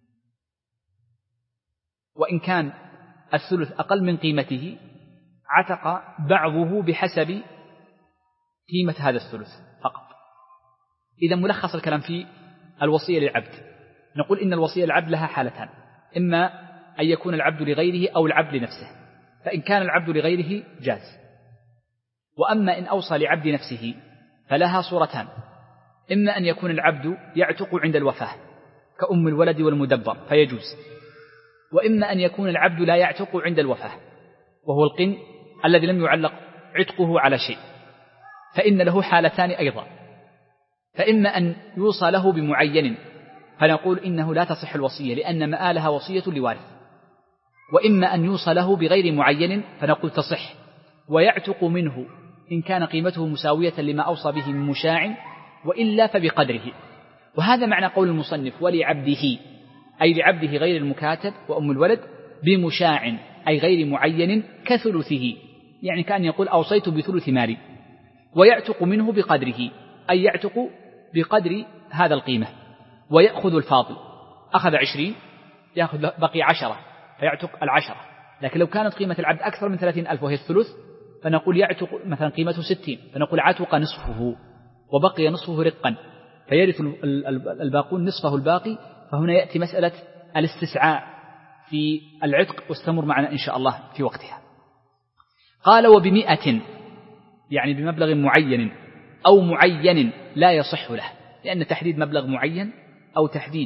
[SPEAKER 1] وإن كان الثلث أقل من قيمته عتق بعضه بحسب قيمة هذا الثلث فقط. إذا ملخص الكلام في الوصية للعبد، نقول إن الوصية للعبد لها حالتان، إما أن يكون العبد لغيره أو العبد لنفسه، فإن كان العبد لغيره جاز. وأما إن أوصى لعبد نفسه فلها صورتان، إما أن يكون العبد يعتق عند الوفاة كأم الولد والمدبر فيجوز، وإما أن يكون العبد لا يعتق عند الوفاة وهو القن الذي لم يعلق عتقه على شيء، فإن له حالتان أيضا. فإما أن يوصى له بمعين فنقول إنه لا تصح الوصية لأن مآلها وصية لوارث، وإما أن يوصى له بغير معين فنقول تصح ويعتق منه إن كان قيمته مساوية لما أوصى به من مشاع، وإلا فبقدره. وهذا معنى قول المصنف ولعبده، أي لعبده غير المكاتب وأم الولد، بمشاع أي غير معين كثلثه، يعني كأن يقول أوصيت بثلث مالي، ويعتق منه بقدره أي يعتق بقدر هذا القيمة، ويأخذ الفاضل، أخذ عشرين يأخذ بقي عشرة فيعتق العشرة. لكن لو كانت قيمة العبد أكثر من ثلاثين ألف وهي الثلث فنقول يعتق مثلا قيمته ستين، فنقول عتق نصفه وبقي نصفه رقا فيرث الباقون نصفه الباقي. فهنا يأتي مسألة الاستسعاء في العتق، واستمر معنا إن شاء الله في وقتها. قال وبمئة، يعني بمبلغ معين أو معين لا يصح له، لأن تحديد مبلغ معين أو تحديد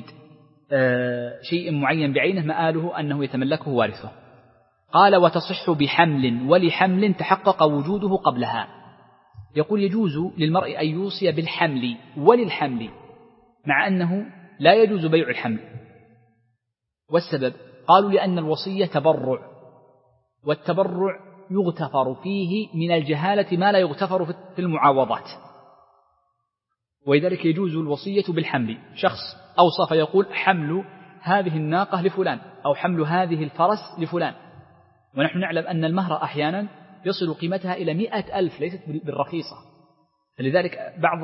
[SPEAKER 1] شيء معين بعينه مآله أنه يتملكه وارثه. قال وتصح بحمل ولحمل تحقق وجوده قبلها. يقول يجوز للمرء أن يوصي بالحمل وللحمل، مع أنه لا يجوز بيع الحمل. والسبب قالوا لأن الوصية تبرع، والتبرع يغتفر فيه من الجهالة ما لا يغتفر في المعاوضات، ولذلك يجوز الوصية بالحمل. شخص أوصى فيقول حمل هذه الناقة لفلان أو حمل هذه الفرس لفلان، ونحن نعلم أن المهر أحيانا يصل قيمتها إلى مئة ألف ليست بالرخيصة، فلذلك بعض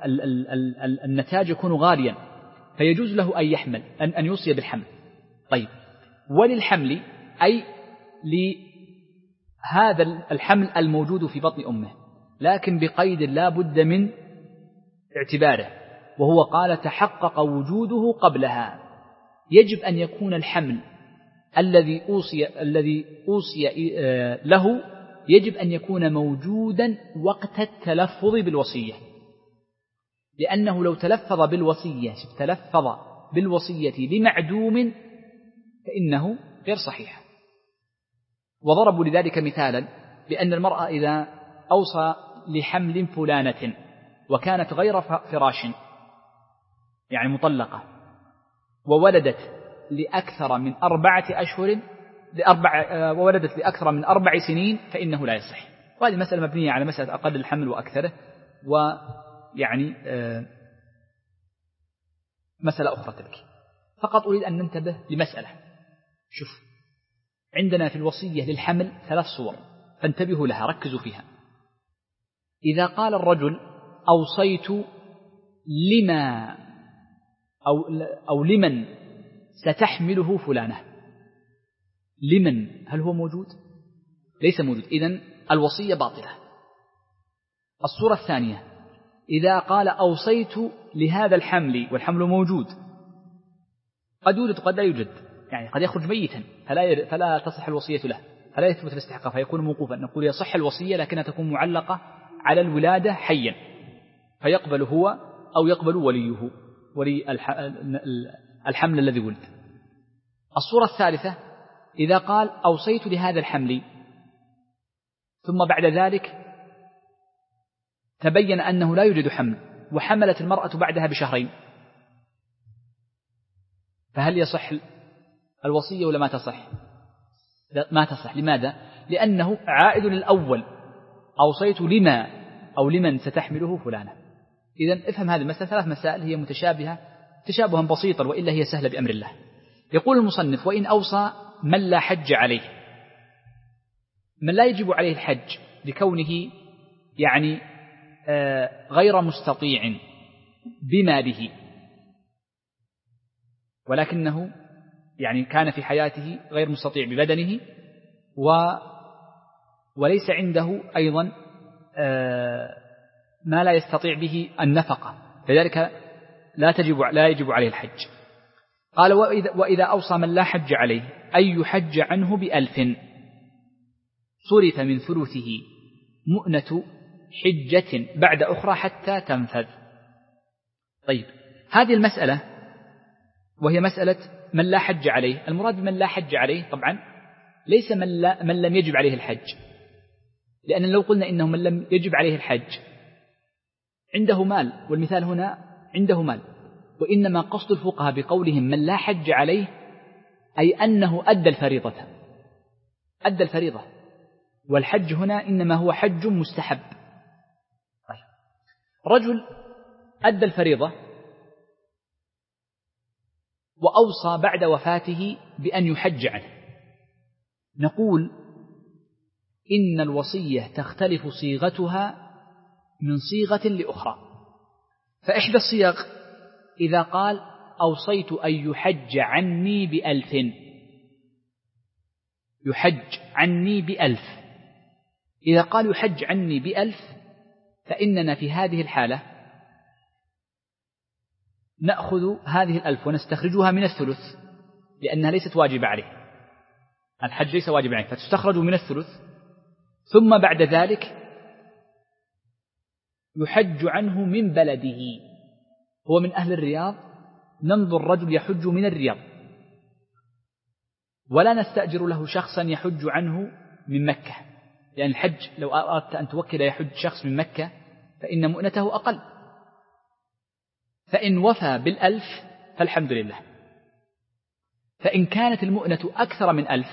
[SPEAKER 1] النتاج يكون غاليا فيجوز له أن يحمل أن, أن يوصي بالحمل. طيب وللحمل أي لهذا الحمل الموجود في بطن أمه، لكن بقيد لا بد من اعتباره، وهو قال تحقق وجوده قبلها. يجب أن يكون الحمل الذي أوصي الذي أوصي له يجب أن يكون موجودا وقت التلفظ بالوصية، لأنه لو تلفظ بالوصية تلفظ بالوصية لمعدوم فإنه غير صحيح. وضربوا لذلك مثالا بأن المرأة إذا أوصى لحمل فلانة وكانت غير فراش يعني مطلقة وولدت لأكثر من أربعة أشهر لأربع وولدت لأكثر من أربع سنين فإنه لا يصح. وهذه مسألة مبنية على مسألة أقل الحمل وأكثره، ويعني مسألة أخرى تلك. فقط أريد أن ننتبه لمسألة. شوف، عندنا في الوصية للحمل ثلاث صور فانتبهوا لها، ركزوا فيها. إذا قال الرجل أوصيت لما أو, أو لمن ستحمله فلانة، لمن هل هو موجود؟ ليس موجود، إذن الوصية باطلة. الصورة الثانية إذا قال أوصيت لهذا الحمل والحمل موجود، قد يوجد قد لا يوجد، يعني قد يخرج ميتا فلا, فلا تصح الوصية له، فلا يثبت الاستحقاق فيكون موقوفا. نقول يصح الوصية لكنها تكون معلقة على الولادة حيا فيقبل هو أو يقبل وليه ولي الحمل الذي ولد. الصورة الثالثة إذا قال أوصيت لهذا الحمل ثم بعد ذلك تبين أنه لا يوجد حمل وحملت المرأة بعدها بشهرين، فهل يصح الوصية ولا ما تصح؟ ما تصح. لماذا؟ لأنه عائد للأول، أوصيت لما أو لمن ستحمله فلانة. إذن افهم هذه المسألة، ثلاث مسائل هي متشابهة تشابها بسيطا وإلا هي سهلة بأمر الله. يقول المصنف وإن أوصى من لا حج عليه، من لا يجب عليه الحج لكونه يعني غير مستطيع بماله ولكنه يعني كان في حياته غير مستطيع ببدنه و وليس عنده أيضا ما لا يستطيع به النفقة، لذلك لا تجب لا يجب عليه الحج. قال وإذا, وإذا أوصى من لا حج عليه أي يحج عنه بألف صرف من ثلثه مؤنة حجة بعد أخرى حتى تنفذ. طيب، هذه المسألة وهي مسألة من لا حج عليه، المراد من لا حج عليه طبعا ليس من, لا من لم يجب عليه الحج، لأن لو قلنا إنه من لم يجب عليه الحج عنده مال، والمثال هنا عنده مال، وإنما قصد الفقهاء بقولهم من لا حج عليه أي أنه أدى الفريضة، أدى الفريضة، والحج هنا إنما هو حج مستحب. طيب، رجل أدى الفريضة وأوصى بعد وفاته بأن يحج عنه، نقول إن الوصية تختلف صيغتها من صيغة لأخرى. فإحدى الصيغ إذا قال أوصيت أن يحج عني بألف، يحج عني بألف، إذا قال يحج عني بألف فإننا في هذه الحالة نأخذ هذه الألف ونستخرجها من الثلث لأنها ليست واجبة عليه، الحج ليس واجب عليه، فتستخرج من الثلث، ثم بعد ذلك يحج عنه من بلده. هو من أهل الرياض، ننظر رجل يحج من الرياض ولا نستأجر له شخصا يحج عنه من مكة، لأن الحج لو أردت أن توكل يحج شخص من مكة فإن مؤنته أقل، فإن وفى بالألف فالحمد لله. فإن كانت المؤنة أكثر من ألف،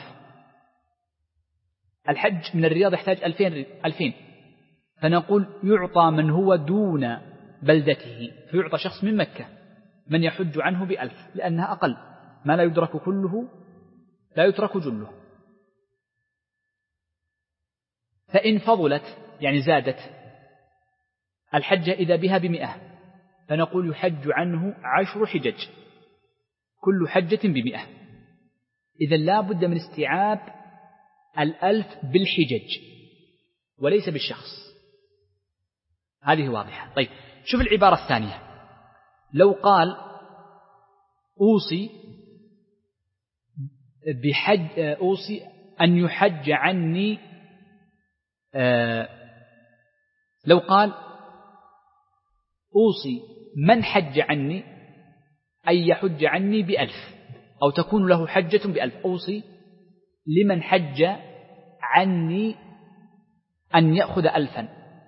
[SPEAKER 1] الحج من الرياض يحتاج ألفين, ألفين فنقول يعطى من هو دون بلدته، فيعطى شخص من مكة من يحج عنه بألف لأنها أقل، ما لا يدرك كله لا يترك جله. فإن فضلت يعني زادت الحجة إذا بها بمئة فنقول يحج عنه عشر حجج كل حجة بمئة. إذا لا بد من استيعاب الألف بالحجج وليس بالشخص، هذه واضحة. طيب، شوف العبارة الثانية، لو قال أوصي بحج أوصي أن يحج عني، آه لو قال أوصي من حج عني أن يحج عني بألف، أو تكون له حجة بألف، أوصي لمن حج عني أن يأخذ ألفا.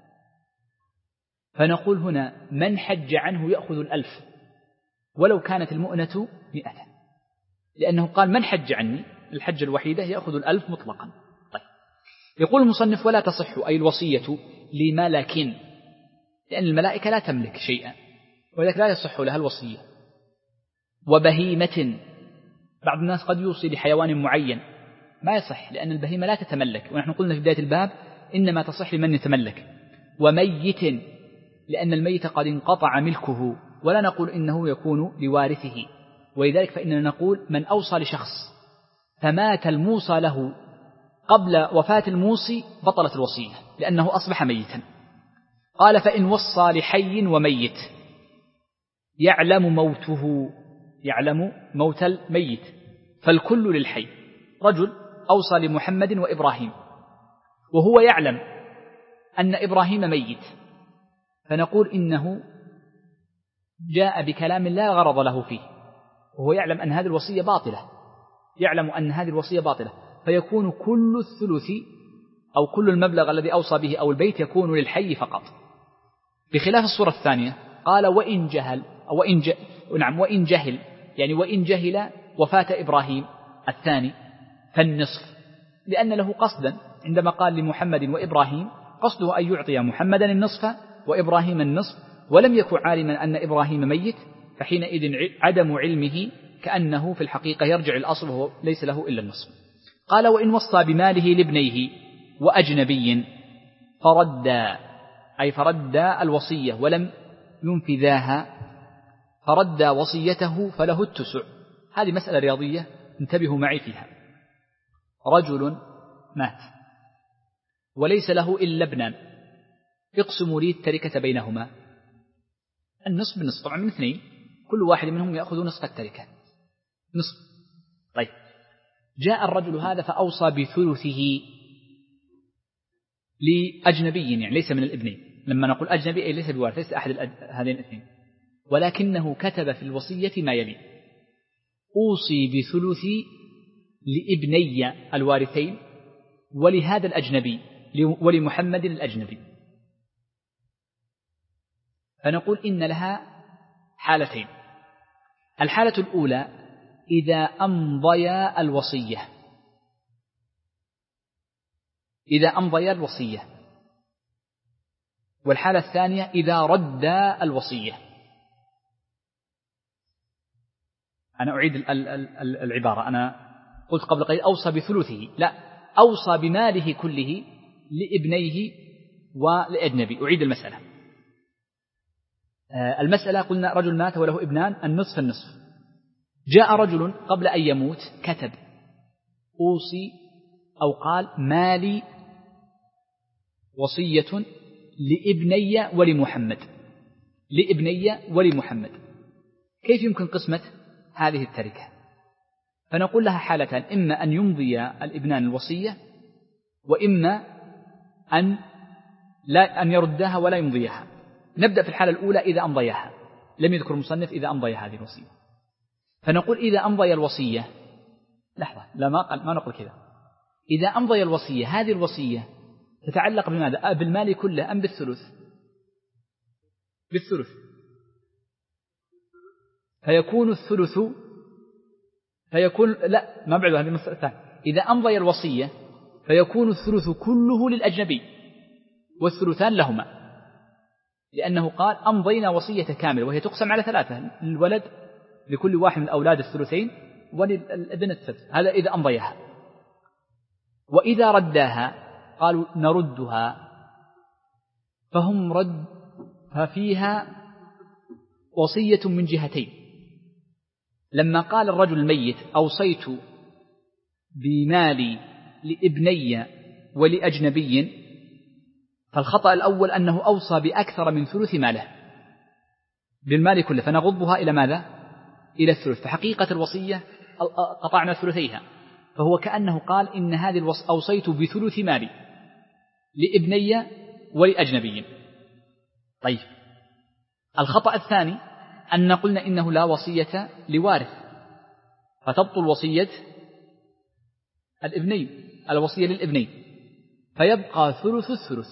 [SPEAKER 1] فنقول هنا من حج عنه يأخذ الألف ولو كانت المؤنة مئة، لأنه قال من حج عني، الحجة الوحيدة يأخذ الألف مطلقا. طيب، يقول المصنف: ولا تصح أي الوصية لملك، لأن الملائكة لا تملك شيئا، ولذلك لا يصح لها الوصية. وبهيمة، بعض الناس قد يوصي لحيوان معين، ما يصح لأن البهيمة لا تتملك، ونحن قلنا في بداية الباب إنما تصح لمن يتملك. وميت، لأن الميت قد انقطع ملكه، ولا نقول إنه يكون لوارثه، ولذلك فإننا نقول من أوصى لشخص فمات الموصى له قبل وفاة الموصي بطلت الوصية، لأنه أصبح ميتا. قال: فإن وصى لحي وميت يعلم موته، يعلم موت الميت، فالكل للحي. رجل أوصى لمحمد وإبراهيم وهو يعلم أن إبراهيم ميت، فنقول إنه جاء بكلام لا غرض له فيه، وهو يعلم أن هذه الوصية باطلة، يعلم أن هذه الوصية باطلة، فيكون كل الثلث أو كل المبلغ الذي أوصى به أو البيت يكون للحي فقط، بخلاف الصورة الثانية. قال: وإن جهل أو وإن ج... نعم وإن جهل، يعني وإن جهل وفاة إبراهيم الثاني فالنصف، لأن له قصدا عندما قال لمحمد وإبراهيم قصده أن يعطي محمدا النصف وإبراهيم النصف، ولم يكن عالما أن إبراهيم ميت، فحينئذ عدم علمه كأنه في الحقيقة يرجع الأصل وهو ليس له إلا النصف. قال: وإن وصى بماله لابنيه وأجنبي فردى، أي فردى الوصية ولم ينفذاها، فردى وصيته فله التسع. هذه مسألة رياضية انتبهوا معي فيها. رجل مات وليس له إلا ابنان، اقسموا لي التركة بينهما، النصف بالنصف، طبعا من اثنين كل واحد منهم يأخذ نصف التركة، نصف. طيب، جاء الرجل هذا فأوصى بثلثه لأجنبي، يعني ليس من الابنين، لما نقول أجنبي أي ليس بوارث، ليس أحد هذين الاثنين، ولكنه كتب في الوصية ما يلي: أوصي بثلثي لابني الوارثين ولهذا الأجنبي ولمحمد الأجنبي. فنقول إن لها حالتين. الحالة الأولى إذا أمضيا الوصية، إذا أمضيا الوصية، والحالة الثانية إذا ردا الوصية. أنا أعيد العبارة، أنا قلت قبل قليل أوصى بثلثه، لا، أوصى بماله كله لابنيه ولأجنبي. أعيد المسألة. المسألة قلنا رجل مات وله ابنان، النصف النصف. جاء رجل قبل أن يموت كتب: أوصي، أو قال: مالي وصية لابني ولمحمد، لابني ولمحمد. كيف يمكن قسمة هذه التركة؟ فنقول لها حالتان: إما أن يمضي الابنان الوصية، وإما أن لا أن يردها ولا يمضيها. نبدأ في الحالة الأولى إذا أمضيها، لم يذكر المصنف إذا أمضي هذه الوصية. فنقول إذا أمضي الوصية، لحظة، لا ما قال ما نقول كذا، إذا أمضي الوصية، هذه الوصية تتعلق بماذا؟ بالمال كله أم بالثلث؟ بالثلث، فيكون الثلث فيكون لا ما بعد هذه المسألة الثانية. إذا أمضي الوصية فيكون الثلث كله للأجنبي والثلثان لهما، لأنه قال: أمضينا وصية كاملة، وهي تقسم على ثلاثة، للولد لكل واحد من الأولاد الثلثين وللابن الثلث، هذا إذا أمضيها. وإذا رداها قالوا نردها، فهم رد ففيها وصية من جهتين. لما قال الرجل الميت: أوصيت بمالي لابني ولأجنبي، فالخطأ الأول أنه أوصى بأكثر من ثلث ماله بالمال كله، فنغضها إلى ماذا؟ إلى الثلث، فحقيقة الوصية قطعنا ثلثيها، فهو كأنه قال: إن هذه الوصية أوصيت بثلث مالي لابني ولأجنبي. طيب، الخطأ الثاني أن قلنا إنه لا وصية لوارث، فتبطل وصية الابنين، الوصية للابنين، فيبقى ثلث الثلث.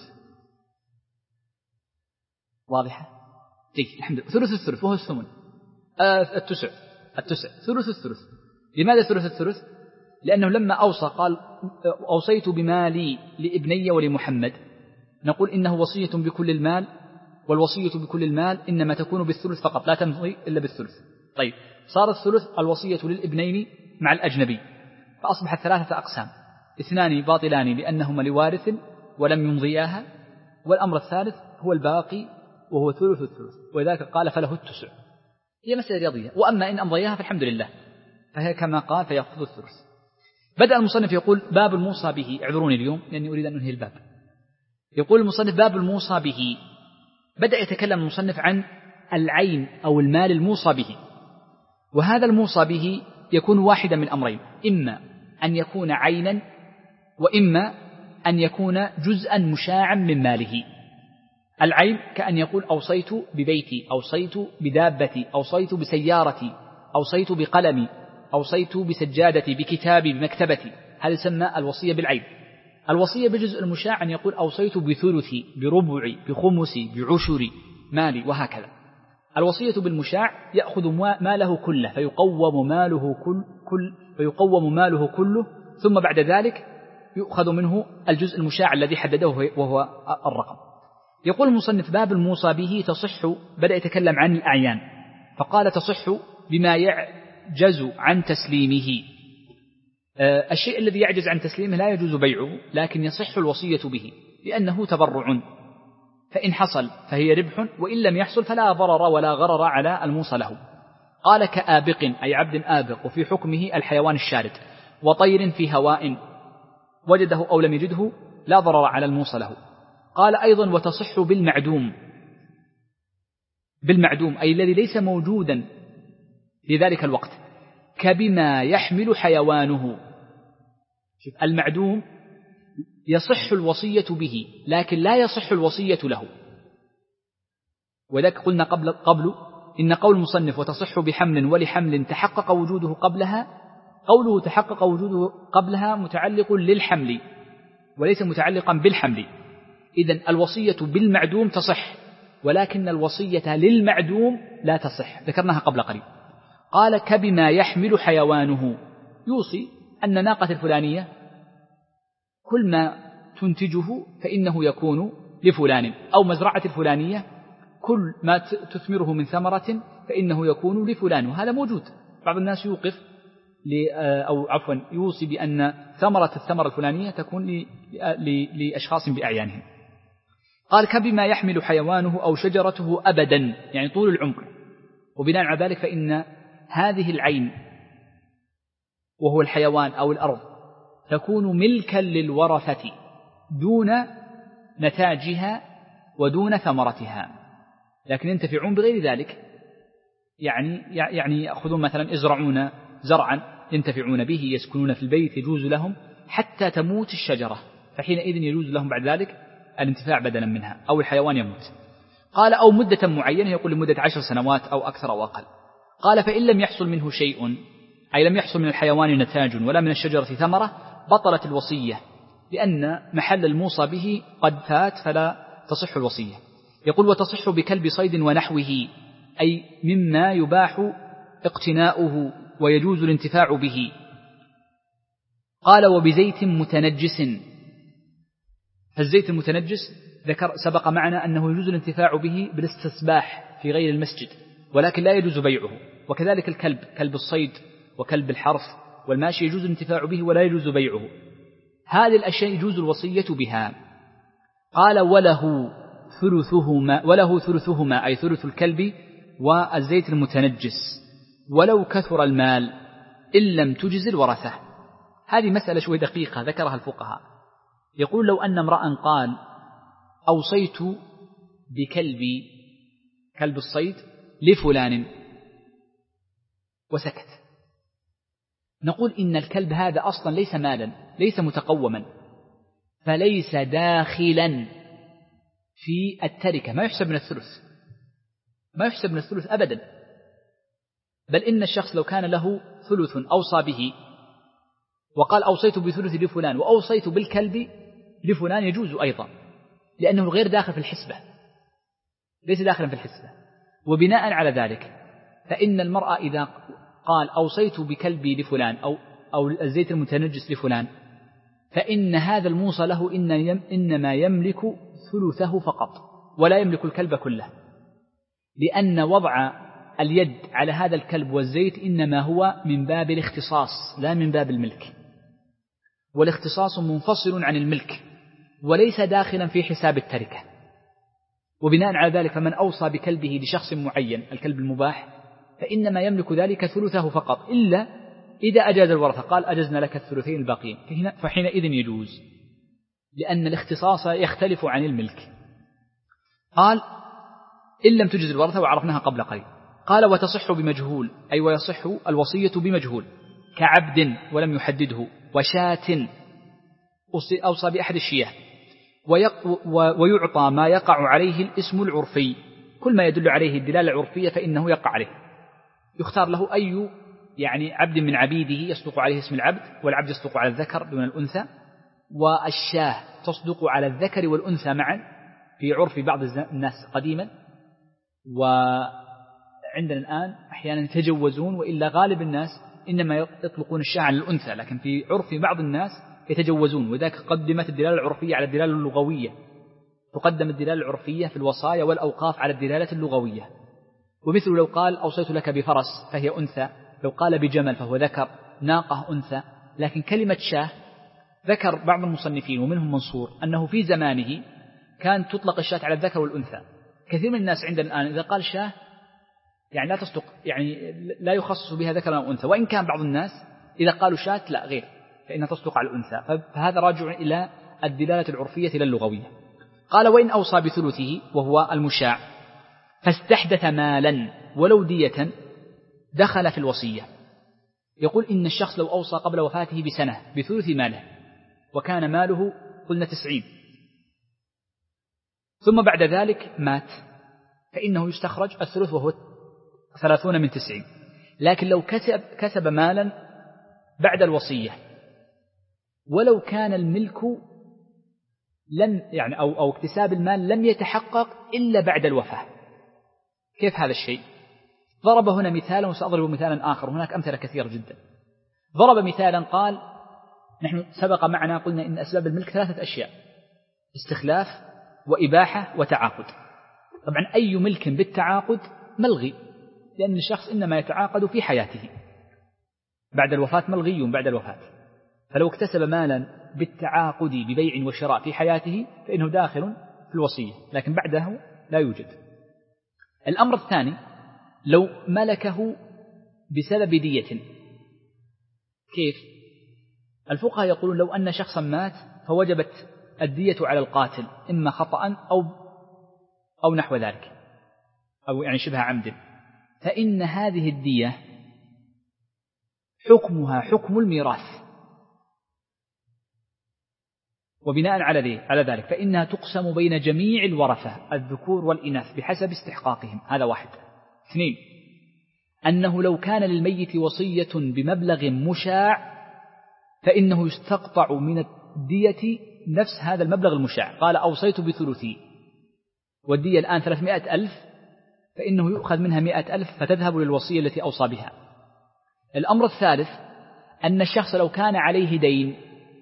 [SPEAKER 1] واضحة؟ جيد، الحمد لله. ثلث الثلث وهو الثمن، آه التسع التسع ثلث الثلث. لماذا ثلث الثلث؟ لأنه لما أوصى قال أوصيت بمالي لابني ولمحمد، نقول إنه وصية بكل المال، والوصية بكل المال إنما تكون بالثلث فقط، لا تمضي إلا بالثلث. طيب، صار الثلث الوصية للابنين مع الأجنبي، فأصبحت ثلاثة أقسام: اثنان باطلان لأنهما لوارث ولم يمضياها، والأمر الثالث هو الباقي وهو ثلث الثلث، ولذلك قال فله التسع. هي مسألة رياضية، وأما إن أمضياها فالحمد لله، فهي كما قال فيأخذ الثلث. بدأ المصنف يقول باب الموصى به. اعذروني اليوم لأني أريد أن أنهي الباب. يقول المصنف باب الموصى به. بدأ يتكلم المصنف عن العين أو المال الموصى به، وهذا الموصى به يكون واحدا من أمرين: إما أن يكون عينا، وإما أن يكون جزءا مشاعا من ماله. العين كأن يقول أوصيت ببيتي، أوصيت بدابتي، أوصيت بسيارتي، أوصيت بقلمي، أوصيت بسجادتي، بكتابي، بمكتبتي. هذا يسمى الوصية بالعين. الوصية بجزء المشاع أن يقول أوصيت بثلثي، بربعي، بخمسي، بعشري مالي، وهكذا. الوصية بالمشاع يأخذ ماله كله فيقوم ماله كل كل فيقوم ماله كله، ثم بعد ذلك يؤخذ منه الجزء المشاع الذي حدده وهو الرقم. يقول المصنف باب الموصى به تصح. بدأ يتكلم عن الأعيان فقال تصح بما يعجز عن تسليمه. الشيء الذي يعجز عن تسليمه لا يجوز بيعه، لكن يصح الوصية به لأنه تبرع، فإن حصل فهي ربح، وإن لم يحصل فلا ضرر ولا غرر على الموصى له. قال كآبق أي عبد آبق، وفي حكمه الحيوان الشارد، وطير في هواء وجده أو لم يجده لا ضرر على الموصى له. قال أيضا وتصح بالمعدوم. بالمعدوم أي الذي ليس موجودا في ذلك الوقت، كبما يحمل حيوانه. شوف، المعدوم يصح الوصية به لكن لا يصح الوصية له. وذلك قلنا قبل قبل إن قول المصنف وتصح بحمل ولحمل تحقق وجوده قبلها، قوله تحقق وجوده قبلها متعلق للحمل وليس متعلقا بالحمل. إذن الوصية بالمعدوم تصح، ولكن الوصية للمعدوم لا تصح، ذكرناها قبل قليل. قال كبما يحمل حيوانه، يوصي أن ناقة الفلانية كل ما تنتجه فإنه يكون لفلان، أو مزرعة الفلانية كل ما تثمره من ثمرة فإنه يكون لفلان، وهذا موجود. بعض الناس يوقف أو عفوا يوصي بأن ثمرة الثمرة الفلانية تكون لأشخاص بأعيانهم. قال كبما يحمل حيوانه أو شجرته أبدا، يعني طول العمر. وبناء على ذلك فإن هذه العين وهو الحيوان أو الأرض تكون ملكا للورثة دون نتاجها ودون ثمرتها، لكن ينتفعون بغير ذلك. يعني يعني يأخذون مثلا يزرعون زرعا ينتفعون به، يسكنون في البيت، يجوز لهم حتى تموت الشجرة، فحينئذ يجوز لهم بعد ذلك الانتفاع بدلا منها، أو الحيوان يموت. قال أو مدة معينة، يقول لمدة عشر سنوات أو أكثر أو أقل. قال فإن لم يحصل منه شيء، أي لم يحصل من الحيوان نتاج ولا من الشجرة ثمرة، بطلت الوصية، لأن محل الموصى به قد فات فلا تصح الوصية. يقول وتصح بكلب صيد ونحوه، أي مما يباح اقتناؤه ويجوز الانتفاع به. قال وبزيت متنجس. الزيت المتنجس ذكر سبق معنا أنه يجوز الانتفاع به بالاستصباح في غير المسجد، ولكن لا يجوز بيعه. وكذلك الكلب، كلب الصيد وكلب الحرث والماشي يجوز الانتفاع به ولا يجوز بيعه. هذه الأشياء يجوز الوصية بها. قال وله ثلثهما، وله ثلثهما أي ثلث الكلب والزيت المتنجس، ولو كثر المال إن لم تجز الورثة. هذه مسألة شوي دقيقة ذكرها الفقهاء. يقول لو أن امرأ قال أوصيت بكلبي، كلب الصيد، لفلان وسكت، نقول إن الكلب هذا أصلا ليس مالا، ليس متقوما، فليس داخلا في التركة، ما يحسب من الثلث، ما يحسب من الثلث أبدا، بل إن الشخص لو كان له ثلث أوصى به وقال أوصيت بثلث لفلان وأوصيت بالكلب لفلان يجوز أيضا، لأنه غير داخل في الحسبة، ليس داخلا في الحسبة. وبناء على ذلك فإن المرأة إذا قال أوصيت بكلبي لفلان أو أو الزيت المتنجس لفلان، فإن هذا الموصى له إن يم إنما يملك ثلثه فقط ولا يملك الكلب كله، لأن وضع اليد على هذا الكلب والزيت إنما هو من باب الاختصاص لا من باب الملك، والاختصاص منفصل عن الملك وليس داخلا في حساب التركة. وبناء على ذلك فمن أوصى بكلبه لشخص معين الكلب المباح فإنما يملك ذلك ثلثه فقط، إلا إذا أجاز الورثة قال أجزنا لك الثلثين الباقين فحينئذ يجوز، لأن الاختصاص يختلف عن الملك. قال إن لم تجز الورثة وعرفناها قبل قليل. قال وتصح بمجهول، أي ويصح الوصية بمجهول كعبد ولم يحدده وشاة أوصى بأحد الشياه، ويعطى ما يقع عليه الاسم العرفي، كل ما يدل عليه الدلالة العرفية فإنه يقع عليه، يختار له أي يعني عبد من عبيده يصدق عليه اسم العبد، والعبد يصدق على الذكر دون الأنثى، والشاه تصدق على الذكر والأنثى معا في عرف بعض الناس قديما، وعندنا الآن أحيانا يتجوزون، وإلا غالب الناس إنما يطلقون الشاه على الأنثى، لكن في عرف بعض الناس يتجوزون، وذلك قدمت الدلالة العرفية على الدلالة اللغوية، تقدم الدلالة العرفية في الوصايا والأوقاف على الدلالة اللغوية. ومثل لو قال أوصيت لك بفرس فهي أنثى، لو قال بجمل فهو ذكر، ناقة أنثى. لكن كلمة شاه ذكر بعض المصنفين ومنهم منصور أنه في زمانه كان تطلق الشاة على الذكر والأنثى. كثير من الناس عندنا الآن إذا قال شاه يعني لا تصدق، يعني لا يخصص بها ذكر أو أنثى، وإن كان بعض الناس إذا قالوا شاة لا غير فإنها تصدق على الأنثى، فهذا راجع إلى الدلالة العرفية لا اللغوية. قال وإن أوصى بثلثه وهو المشاع فاستحدث مالا ولو دية دخل في الوصية. يقول إن الشخص لو أوصى قبل وفاته بسنة بثلث ماله وكان ماله قلنا تسعين، ثم بعد ذلك مات، فإنه يستخرج الثلث وهو ثلاثون من تسعين. لكن لو كسب, كسب مالا بعد الوصية ولو كان الملك لم يعني أو, أو اكتساب المال لم يتحقق إلا بعد الوفاة، كيف هذا الشيء؟ ضرب هنا مثالا وسأضرب مثالا آخر، هناك أمثلة كثيرة جدا. ضرب مثالا قال نحن سبق معنا قلنا إن أسباب الملك ثلاثة أشياء: استخلاف وإباحة وتعاقد. طبعا أي ملك بالتعاقد ملغي، لأن الشخص إنما يتعاقد في حياته، بعد الوفاة ملغي بعد الوفاة. فلو اكتسب مالا بالتعاقد ببيع وشراء في حياته فإنه داخل في الوصية، لكن بعده لا يوجد. الأمر الثاني لو ملكه بسبب دية، كيف؟ الفقهاء يقولون لو أن شخصا مات فوجبت الدية على القاتل إما خطأ أو أو نحو ذلك، أو يعني شبه عمد، فإن هذه الدية حكمها حكم الميراث، وبناء على على ذلك فإنها تقسم بين جميع الورثة الذكور والإناث بحسب استحقاقهم. هذا واحد. اثنين، أنه لو كان للميت وصية بمبلغ مشاع فإنه يستقطع من الدية نفس هذا المبلغ المشاع. قال أوصيت بثلثي والدية الآن ثلاثمائة ألف، فإنه يؤخذ منها مائة ألف فتذهب للوصية التي أوصى بها. الأمر الثالث أن الشخص لو كان عليه دين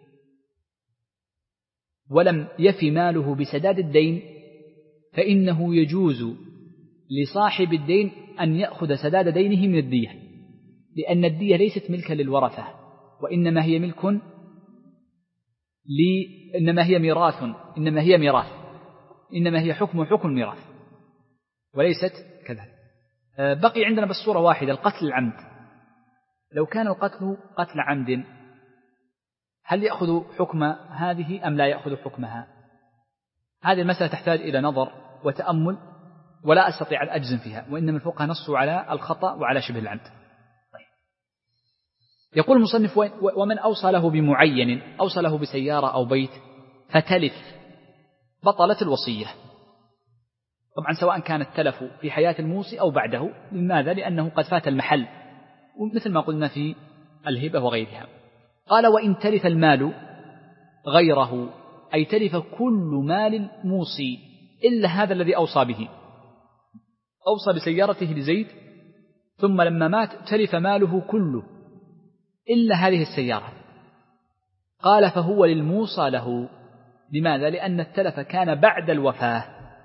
[SPEAKER 1] ولم يفي ماله بسداد الدين فإنه يجوز لصاحب الدين أن يأخذ سداد دينه من الدية، لأن الدية ليست ملكا للورثة، وإنما هي ملك لي إنما هي ميراث إنما هي ميراث إنما هي حكم حكم الميراث وليست كذلك. بقي عندنا بس صورة واحدة، القتل العمد. لو كان القتل قتل عمد هل يأخذ حكم هذه أم لا يأخذ حكمها؟ هذه المسألة تحتاج إلى نظر وتأمل ولا أستطيع أن أجزم فيها، وإنما الفقهاء نصوا على الخطأ وعلى شبه العمد. طيب. يقول المصنف ومن أوصى له بمعين أوصى له بسيارة أو بيت فتلف بطلت الوصية. طبعا سواء كان التلف في حياة الموصي أو بعده. لماذا؟ لأنه قد فات المحل، ومثل ما قلنا في الهبة وغيرها. قال وإن تلف المال غيره، أي تلف كل مال موصي إلا هذا الذي أوصى به. أوصى بسيارته لزيد، ثم لما مات تلف ماله كله إلا هذه السيارة. قال فهو للموصى له. لماذا؟ لأن التلف كان بعد الوفاة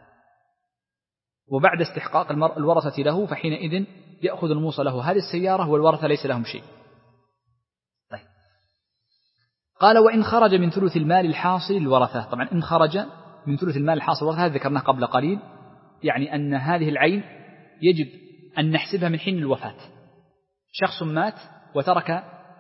[SPEAKER 1] وبعد استحقاق الورثة له، فحينئذ يأخذ الموصى له هذه السيارة والورثة ليس لهم شيء. طيب. قال وإن خرج من ثلث المال الحاصل للورثة. طبعا إن خرج من ثلث المال الحاصل للورثة هذا ذكرناه قبل قليل، يعني أن هذه العين يجب أن نحسبها من حين الوفاة. شخص مات وترك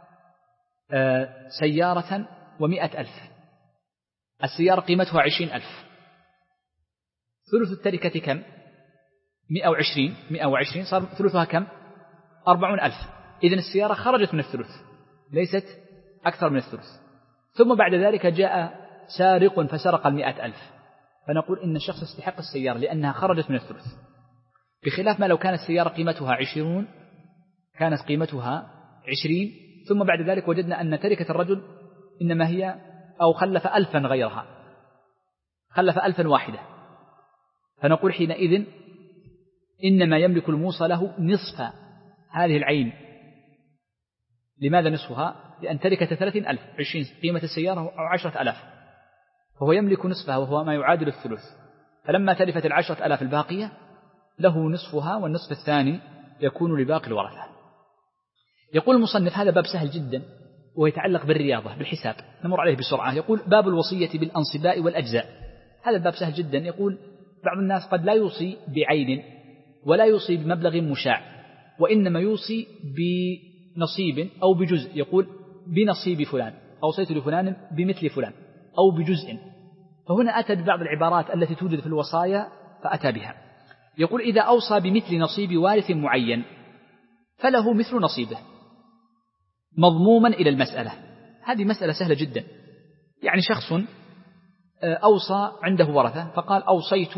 [SPEAKER 1] سيارة ومئة ألف، السيارة قيمتها عشرين ألف، ثلث التركة كم؟ مئة وعشرين مئة وعشرين صار ثلثها كم؟ أربعون ألف. إذن السيارة خرجت من الثلث، ليست أكثر من الثلث. ثم بعد ذلك جاء سارق فسرق المئة ألف، فنقول إن الشخص يستحق السيارة لأنها خرجت من الثلث، بخلاف ما لو كانت السيارة قيمتها عشرون، كانت قيمتها عشرين، ثم بعد ذلك وجدنا أن تركة الرجل إنما هي أو خلف ألفا غيرها، خلف ألفا واحدة، فنقول حينئذ إنما يملك الموصى له نصف هذه العين. لماذا نصفها؟ لأن تركة ثلاثين ألف، عشرين قيمة السيارة أو عشرة ألاف، فهو يملك نصفها وهو ما يعادل الثلث. فلما تلفت العشرة ألاف الباقية له نصفها، والنصف الثاني يكون لباقي الورثة. يقول المصنف هذا باب سهل جدا ويتعلق بالرياضة بالحساب، نمر عليه بسرعة. يقول باب الوصية بالأنصباء والأجزاء. هذا الباب سهل جدا. يقول بعض الناس قد لا يوصي بعين ولا يوصي بمبلغ مشاع، وإنما يوصي بنصيب أو بجزء. يقول بنصيب فلان، أوصيت لفلان بمثل فلان أو بجزء. فهنا أتى ببعض العبارات التي توجد في الوصايا فأتى بها. يقول إذا أوصى بمثل نصيب وارث معين فله مثل نصيبه مضموما إلى المسألة. هذه مسألة سهلة جدا. يعني شخص أوصى عنده ورثة فقال أوصيت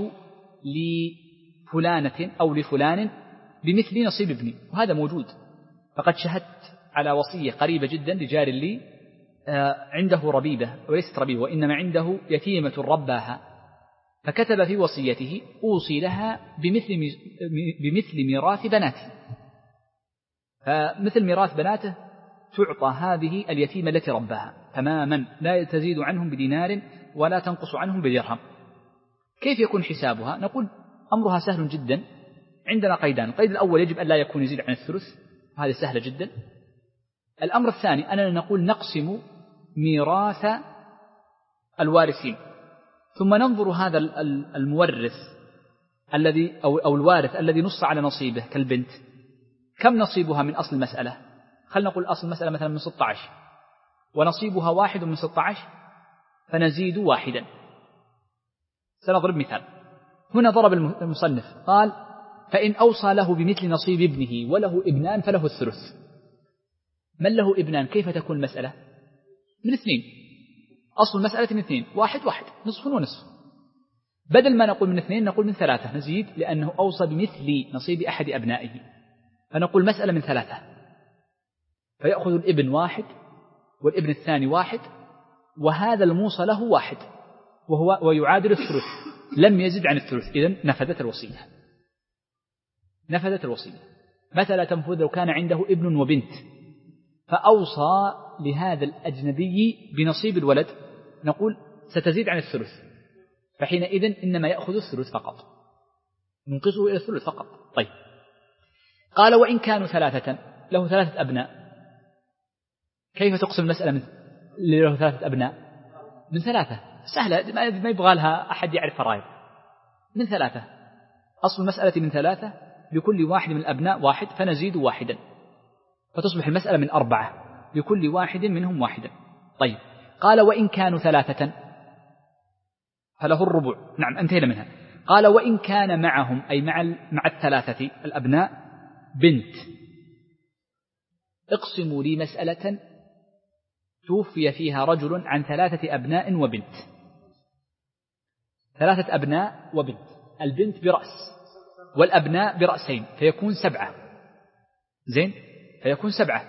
[SPEAKER 1] لفلانة أو لفلان بمثل نصيب ابني، وهذا موجود. فقد شهدت على وصية قريبة جدا لجار لي عنده ربيبة، وليست ربيبة وإنما عنده يتيمة رباها، فكتب في وصيته أوصي لها بمثل بمثل ميراث بناته، فمثل ميراث بناته تعطى هذه اليتيمة التي رباها تماما، لا تزيد عنهم بدينار ولا تنقص عنهم بدرهم. كيف يكون حسابها؟ نقول أمرها سهل جدا. عندنا قيدان. القيد الأول يجب أن لا يكون يزيد عن الثلث، هذه سهلة جدا. الأمر الثاني أننا نقول نقسم ميراث الوارثين، ثم ننظر هذا المورث الذي أو أو الوارث الذي نص على نصيبه كالبنت، كم نصيبها من أصل المسألة؟ خلنا نقول أصل المسألة مثلا من ستة عشر، ونصيبها واحد من ستة عشر، فنزيد واحدا. سنضرب مثال. هنا ضرب المصنف قال فإن أوصى له بمثل نصيب ابنه وله ابنان فله الثلث. من له ابنان كيف تكون المسألة؟ من اثنين، أصل المسألة من اثنين، واحد واحد، نصف ونصف. بدل ما نقول من اثنين نقول من ثلاثة، نزيد لأنه أوصى بمثل نصيب أحد أبنائه، فنقول مسألة من ثلاثة، فيأخذ الابن واحد والابن الثاني واحد، وهذا الموصى له واحد وهو ويعادل الثلث، لم يزد عن الثلث. إذن نفذت الوصية، نفذت الوصية. مثلا تنفذ لو كان عنده ابن وبنت فأوصى لهذا الأجنبي بنصيب الولد، نقول ستزيد عن الثلث، فحينئذ إنما يأخذ الثلث فقط، ننقصه إلى الثلث فقط. طيب. قال وإن كانوا ثلاثة، له ثلاثة أبناء، كيف تقسم المسألة من له ثلاثة أبناء؟ من ثلاثة، سهلة، ما يبغى لها أحد يعرف فرائض. من ثلاثة، أصل المسألة من ثلاثة، لكل واحد من الأبناء واحد، فنزيد واحدا، فتصبح المسألة من أربعة، لكل واحد منهم واحدا. طيب. قال وإن كانوا ثلاثة فله الربع. نعم، انتهينا منها. قال وإن كان معهم، أي مع مع الثلاثة الأبناء، بنت، اقسموا لي مسألة توفي فيها رجل عن ثلاثة أبناء وبنت، ثلاثة أبناء وبنت، البنت برأس والأبناء برأسين فيكون سبعة. زين فيكون سبعة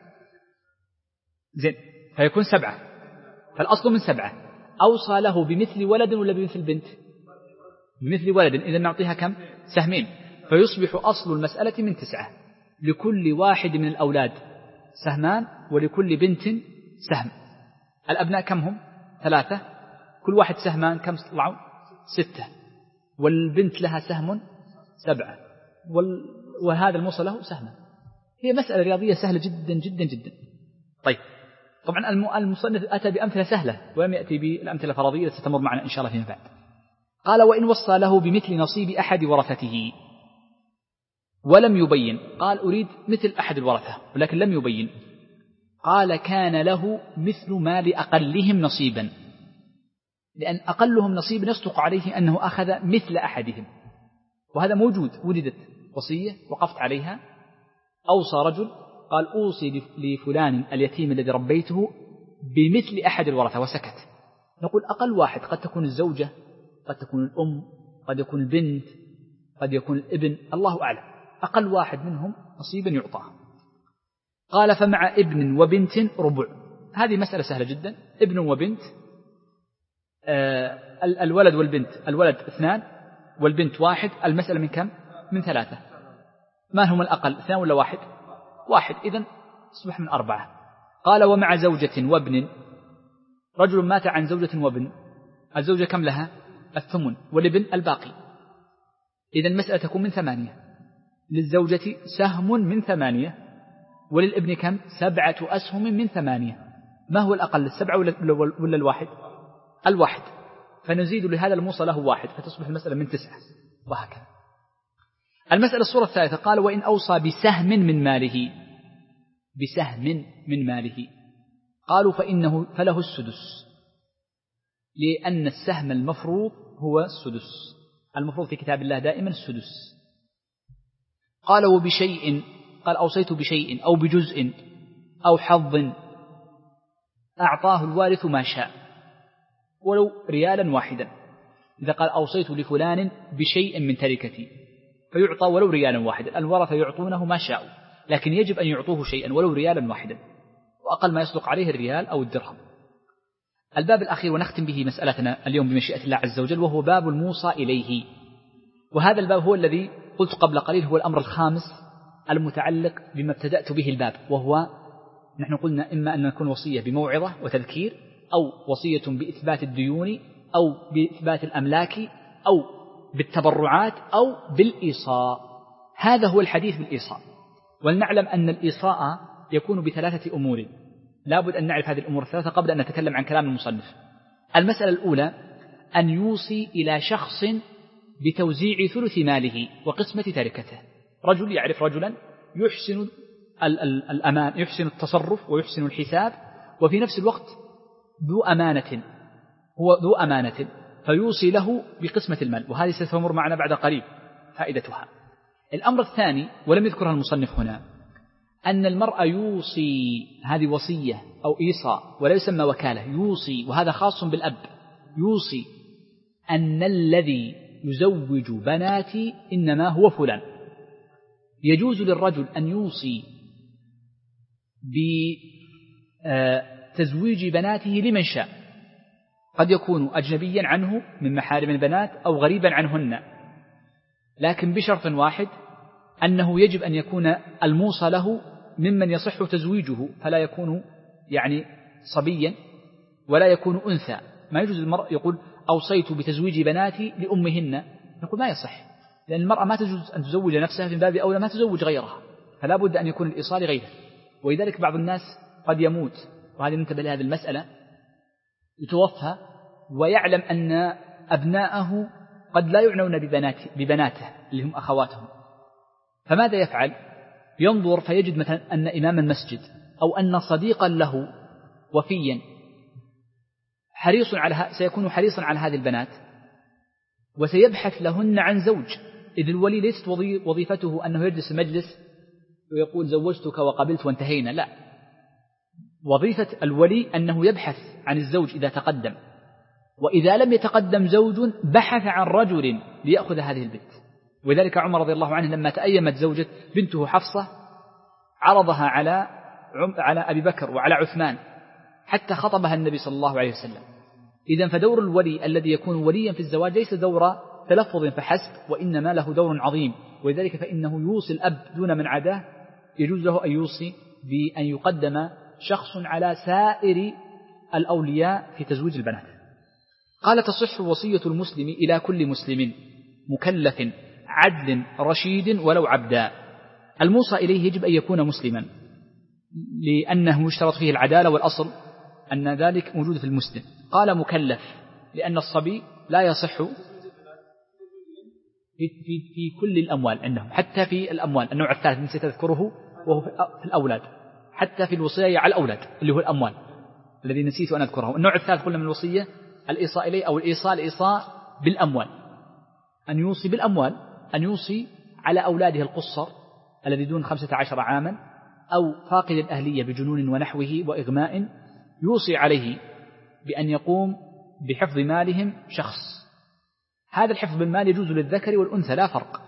[SPEAKER 1] زين فيكون سبعة فالأصل من سبعة. أوصى له بمثل ولد ولا بمثل بنت؟ بمثل ولد، إذن نعطيها كم؟ سهمين، فيصبح أصل المسألة من تسعة، لكل واحد من الأولاد سهمان ولكل بنت سهم. الأبناء كم هم؟ ثلاثة، كل واحد سهمان كم طلعوا؟ ستة، والبنت لها سهم سبعة، وال... وهذا الموصى له سهما. هي مسألة رياضية سهلة جدا جدا جدا. طيب طبعا المصنف أتى بأمثلة سهلة ولم يأتي بالأمثلة الفرضية ستمر معنا إن شاء الله فيما بعد. قال وإن وصى له بمثل نصيب أحد ورثته ولم يبين، قال أريد مثل أحد الورثة ولكن لم يبين، قال كان له مثل ما لأقلهم نصيبا، لأن أقلهم نصيبا يصدق عليه أنه أخذ مثل أحدهم، وهذا موجود. وجدت وصية وقفت عليها، أوصى رجل قال أوصي لفلان اليتيم الذي ربيته بمثل أحد الورثة وسكت. نقول أقل واحد قد تكون الزوجة، قد تكون الأم، قد يكون البنت، قد يكون الابن، الله أعلم، أقل واحد منهم نصيبا يعطاه. قال فمع ابن وبنت ربع. هذه مسألة سهلة جدا، ابن وبنت، آه الولد والبنت، الولد اثنان والبنت واحد، المسألة من كم؟ من ثلاثة. ما هم الأقل، اثنان ولا واحد؟ واحد، إذن أصبح من أربعة. قال ومع زوجة وابن، رجل مات عن زوجة وابن، الزوجة كم لها؟ الثمن، والابن الباقي، إذن المسألة تكون من ثمانية، للزوجة سهم من ثمانية وللابن كم؟ سبعة أسهم من ثمانية. ما هو الأقل، السبعة ولا الواحد؟ الواحد، فنزيد لهذا الموصى له واحد فتصبح المسألة من تسعة، وهكذا. المسألة الصورة الثالثة قال وإن أوصى بسهم من ماله، بسهم من ماله، قالوا فإنه فله السدس، لأن السهم المفروض هو السدس، المفروض في كتاب الله دائما السدس. قال وبشيء، قال أوصيت بشيء أو بجزء أو حظ أعطاه الوارث ما شاء ولو ريالا واحدا. إذا قال أوصيت لفلان بشيء من تركتي فيعطى ولو ريالا واحدا، الورثة يعطونه ما شاءوا، لكن يجب أن يعطوه شيئا ولو ريالا واحدا، وأقل ما يصدق عليه الريال أو الدرهم. الباب الأخير ونختم به مسألتنا اليوم بمشيئة الله عز وجل، وهو باب الموصى إليه. وهذا الباب هو الذي قلت قبل قليل هو الأمر الخامس المتعلق بما ابتدأت به الباب، وهو نحن قلنا إما أن نكون وصية بموعظة وتذكير، أو وصية بإثبات الديون، أو بإثبات الأملاك، أو بالتبرعات، أو بالإيصاء. هذا هو الحديث بالإيصاء. ولنعلم أن الإيصاء يكون بثلاثة أمور، لابد أن نعرف هذه الأمور الثلاثة قبل أن نتكلم عن كلام المصنف. المسألة الأولى أن يوصي إلى شخص بتوزيع ثلث ماله وقسمة تركته. رجل يعرف رجلا يحسن الأمان، يحسن التصرف ويحسن الحساب، وفي نفس الوقت ذو أمانة، هو ذو أمانة، فيوصي له بقسمة المال، وهذه ستمر معنا بعد قريب فائدتها. الأمر الثاني ولم يذكرها المصنف هنا، أن المرء يوصي، هذه وصية أو إيصاء ولا يسمى وكالة، يوصي، وهذا خاص بالأب، يوصي أن الذي يزوج بناتي إنما هو فلان. يجوز للرجل أن يوصي بتزويج بناته لمن شاء، قد يكون أجنبيا عنه من محارم البنات أو غريبا عنهن، لكن بشرط واحد، أنه يجب أن يكون الموصى له ممن يصح تزويجه، فلا يكون يعني صبيا ولا يكون أنثى. ما يجوز المرء يقول أوصيت بتزويج بناتي لأمهن، نقول ما يصح، لأن المرأة ما تجوز أن تزوج نفسها، من باب أولى ما تزوج غيرها، فلا بد أن يكون الإيصال غيره. ولذلك بعض الناس قد يموت، وهذه ننتبه لهذه المسألة، يتوفى ويعلم أن أبناءه قد لا يعنون ببناته, ببناته اللي هم أخواتهم، فماذا يفعل؟ ينظر فيجد مثلا أن إمام المسجد أو أن صديقا له وفيا حريص على سيكون حريصا على هذه البنات، وسيبحث لهن عن زوج، إذ الولي ليست وظيفته أنه يجلس مجلس ويقول زوجتك وقبلت وانتهينا، لا، وظيفة الولي أنه يبحث عن الزوج إذا تقدم، وإذا لم يتقدم زوج بحث عن رجل ليأخذ هذه البنت. وذلك عمر رضي الله عنه لما تأيمت زوجة بنته حفصة عرضها على على أبي بكر وعلى عثمان حتى خطبها النبي صلى الله عليه وسلم. إذن فدور الولي الذي يكون وليا في الزواج ليس دور تلفظ فحسب، وإنما له دور عظيم. ولذلك فإنه يوصي الأب دون من عداه، يجوز له أن يوصي بأن يقدم شخص على سائر الأولياء في تزويج البنات. قال تصح وصية المسلم إلى كل مسلم مكلف عدل رشيد ولو عبدا. الموصى إليه يجب أن يكون مسلما لأنه يشترط فيه العدالة، والأصل أن ذلك موجود في المسلم. قال مكلف لأن الصبي لا يصح في, في, في كل الأموال عندهم، حتى في الأموال النوع الثالث من ستذكره وهو في الأولاد، حتى في الوصية على الأولاد اللي هو الأموال الذي نسيت أن أذكره. النوع الثالث قلنا من الوصية الإيصاء إليه أو الإيصال إيصاء بالأموال، أن يوصي بالأموال، أن يوصي على أولاده القصر الذي دون خمسة عشر عاما أو فاقد الأهلية بجنون ونحوه وإغماء، يوصي عليه بأن يقوم بحفظ مالهم شخص. هذا الحفظ بالمال يجوز للذكر والأنثى لا فرق.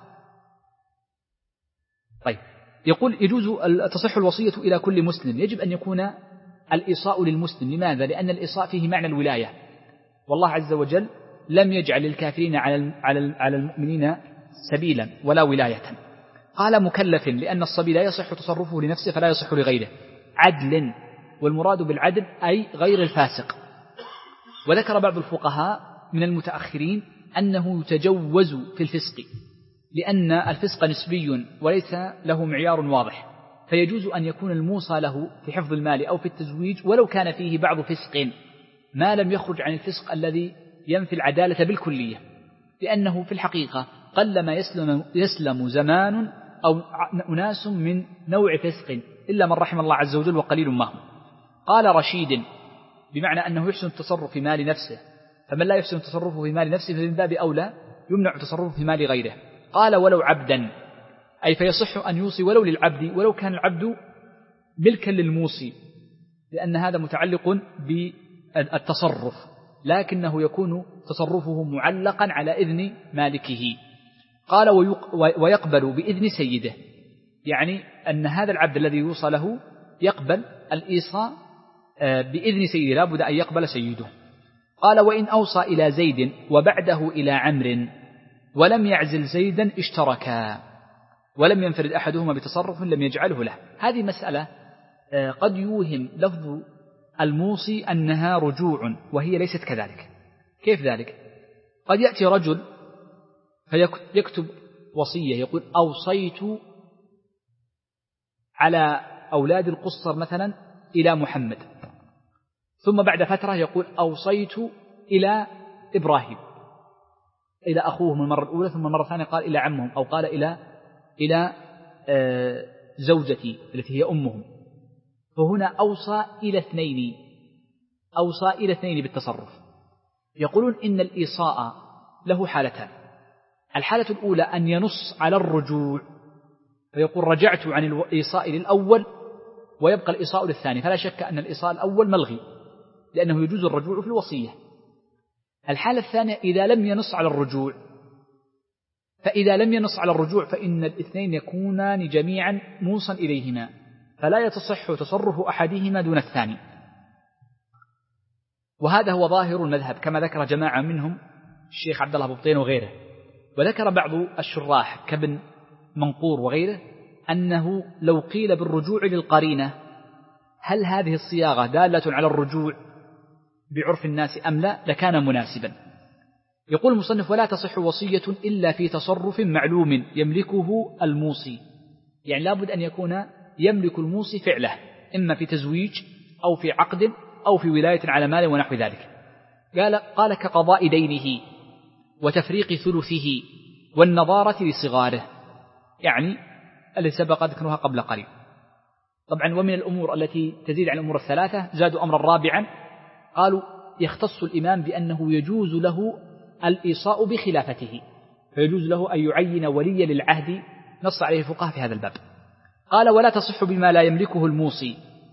[SPEAKER 1] طيب، يقول يجوز تصح الوصية إلى كل مسلم، يجب أن يكون الإيصاء للمسلم. لماذا؟ لأن الإيصاء فيه معنى الولاية، والله عز وجل لم يجعل للكافرين على المؤمنين سبيلا ولا ولاية. قال مكلف لأن الصبي لا يصح تصرفه لنفسه فلا يصح لغيره. عدل، والمراد بالعدل أي غير الفاسق. وذكر بعض الفقهاء من المتأخرين أنه يتجوز في الفسق، لأن الفسق نسبي وليس له معيار واضح، فيجوز أن يكون الموصى له في حفظ المال أو في التزويج ولو كان فيه بعض فسق، ما لم يخرج عن الفسق الذي ينفي العدالة بالكلية، لأنه في الحقيقة قلما يسلم, يسلم زمان أو أناس من نوع فسق إلا من رحم الله عز وجل وقليل ما هم. قال رشيد بمعنى أنه يحسن التصرف في مال نفسه، فمن لا يحسن تصرفه في مال نفسه فمن باب أولى يمنع تصرفه في مال غيره. قال ولو عبدا، أي فيصح أن يوصي ولو للعبد ولو كان العبد ملكا للموصي، لأن هذا متعلق بالتصرف، لكنه يكون تصرفه معلقا على إذن مالكه. قال ويقبل بإذن سيده، يعني أن هذا العبد الذي يوصى له يقبل الإيصاء بإذن سيده، لا بد أن يقبل سيده. قال وإن أوصى إلى زيد وبعده إلى عمرو ولم يعزل زيدا اشتركا ولم ينفرد أحدهما بتصرف لم يجعله له. هذه مسألة قد يوهم لفظ الموصي أنها رجوع وهي ليست كذلك. كيف ذلك؟ قد يأتي رجل فيكتب وصية يقول أوصيت على أولاد القصر مثلا إلى محمد، ثم بعد فترة يقول أوصيت إلى إبراهيم، إلى أخوه من المرة الأولى، ثم مرة ثانية قال إلى عمهم، أو قال إلى إلى زوجتي التي هي أمهم. فهنا أوصى إلى اثنين، أوصى إلى اثنين بالتصرف. يقولون إن الإيصاء له حالتان. الحالة الأولى أن ينص على الرجوع، فيقول رجعت عن الإيصاء للأول ويبقى الإيصاء للثاني، فلا شك أن الإيصاء الأول ملغي لأنه يجوز الرجوع في الوصية. الحالة الثانية إذا لم ينص على الرجوع، فإذا لم ينص على الرجوع فإن الاثنين يكونان جميعا موصى إليهما، فلا يتصح تصرف أحدهما دون الثاني. وهذا هو ظاهر المذهب كما ذكر جماعة منهم الشيخ عبد الله ببطين وغيره. وذكر بعض الشراح كابن منقور وغيره أنه لو قيل بالرجوع للقرينة هل هذه الصياغة دالة على الرجوع بعرف الناس أم لا لكان مناسبا. يقول المصنف ولا تصح وصية إلا في تصرف معلوم يملكه الموصي، يعني لابد أن يكون يملك الموصي فعله، إما في تزويج أو في عقد أو في ولاية على مال ونحو ذلك. قال, قال كقضاء دينه وتفريق ثلثه والنظارة لصغاره، يعني التي سبق ذكرها قبل قليل. طبعا ومن الأمور التي تزيد عن الأمور الثلاثة زادوا أمرا رابعا، قالوا يختص الإمام بأنه يجوز له الإيصاء بخلافته، فيجوز له أن يعين وليا للعهد، نص عليه الفقهاء في هذا الباب. قال ولا تصح بما لا يملكه الموصي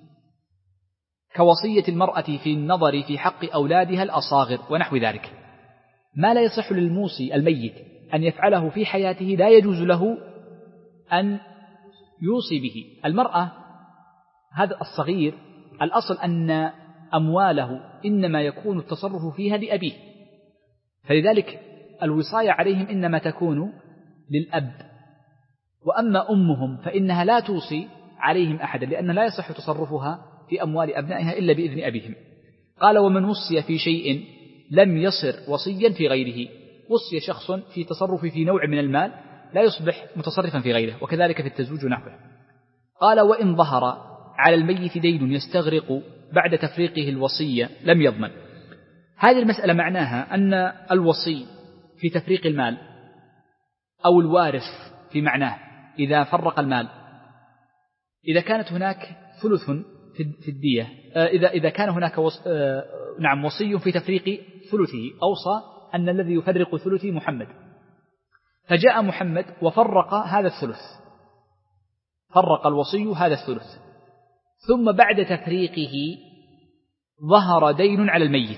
[SPEAKER 1] كوصية المرأة في النظر في حق أولادها الأصاغر ونحو ذلك. ما لا يصح للموصي الميت أن يفعله في حياته لا يجوز له أن يوصي به. المرأة هذا الصغير الأصل أن أمواله إنما يكون التصرف فيها لأبيه، فلذلك الوصاية عليهم إنما تكون للأب، وأما أمهم فإنها لا توصي عليهم أحدا، لأن لا يصح تصرفها في أموال أبنائها إلا بإذن أبيهم. قال: ومن وصي في شيء لم يصر وصيا في غيره. وصي شخص في تصرف في نوع من المال لا يصبح متصرفا في غيره، وكذلك في التزويج ونحوه. قال: وإن ظهر على الميت دين يستغرق بعد تفريقه الوصية لم يضمن. هذه المسألة معناها أن الوصي في تفريق المال أو الوارث في معناه إذا فرق المال، إذا كانت هناك ثلث في الدية، إذا إذا كان هناك وص... نعم وصي في تفريق ثلثه، أوصى أن الذي يفرق ثلثه محمد، فجاء محمد وفرق هذا الثلث، فرق الوصي هذا الثلث، ثم بعد تفريقه ظهر دين على الميت،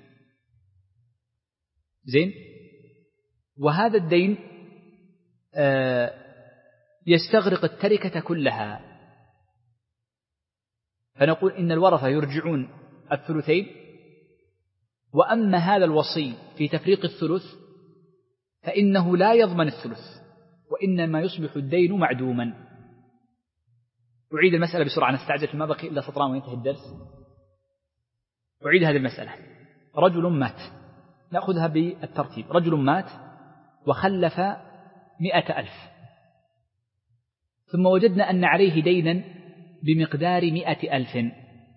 [SPEAKER 1] زين، وهذا الدين يستغرق التركة كلها، فنقول إن الورثة يرجعون الثلثين، وأما هذا الوصي في تفريق الثلث فإنه لا يضمن الثلث، وإنما يصبح الدين معدوما. أعيد المسألة بسرعة، نستعجل ما بقي إلا سطران وينتهي الدرس. أعيد هذه المسألة. رجل مات، نأخذها بالترتيب. رجل مات وخلف مئة ألف، ثم وجدنا أن عليه دينا بمقدار مئة ألف،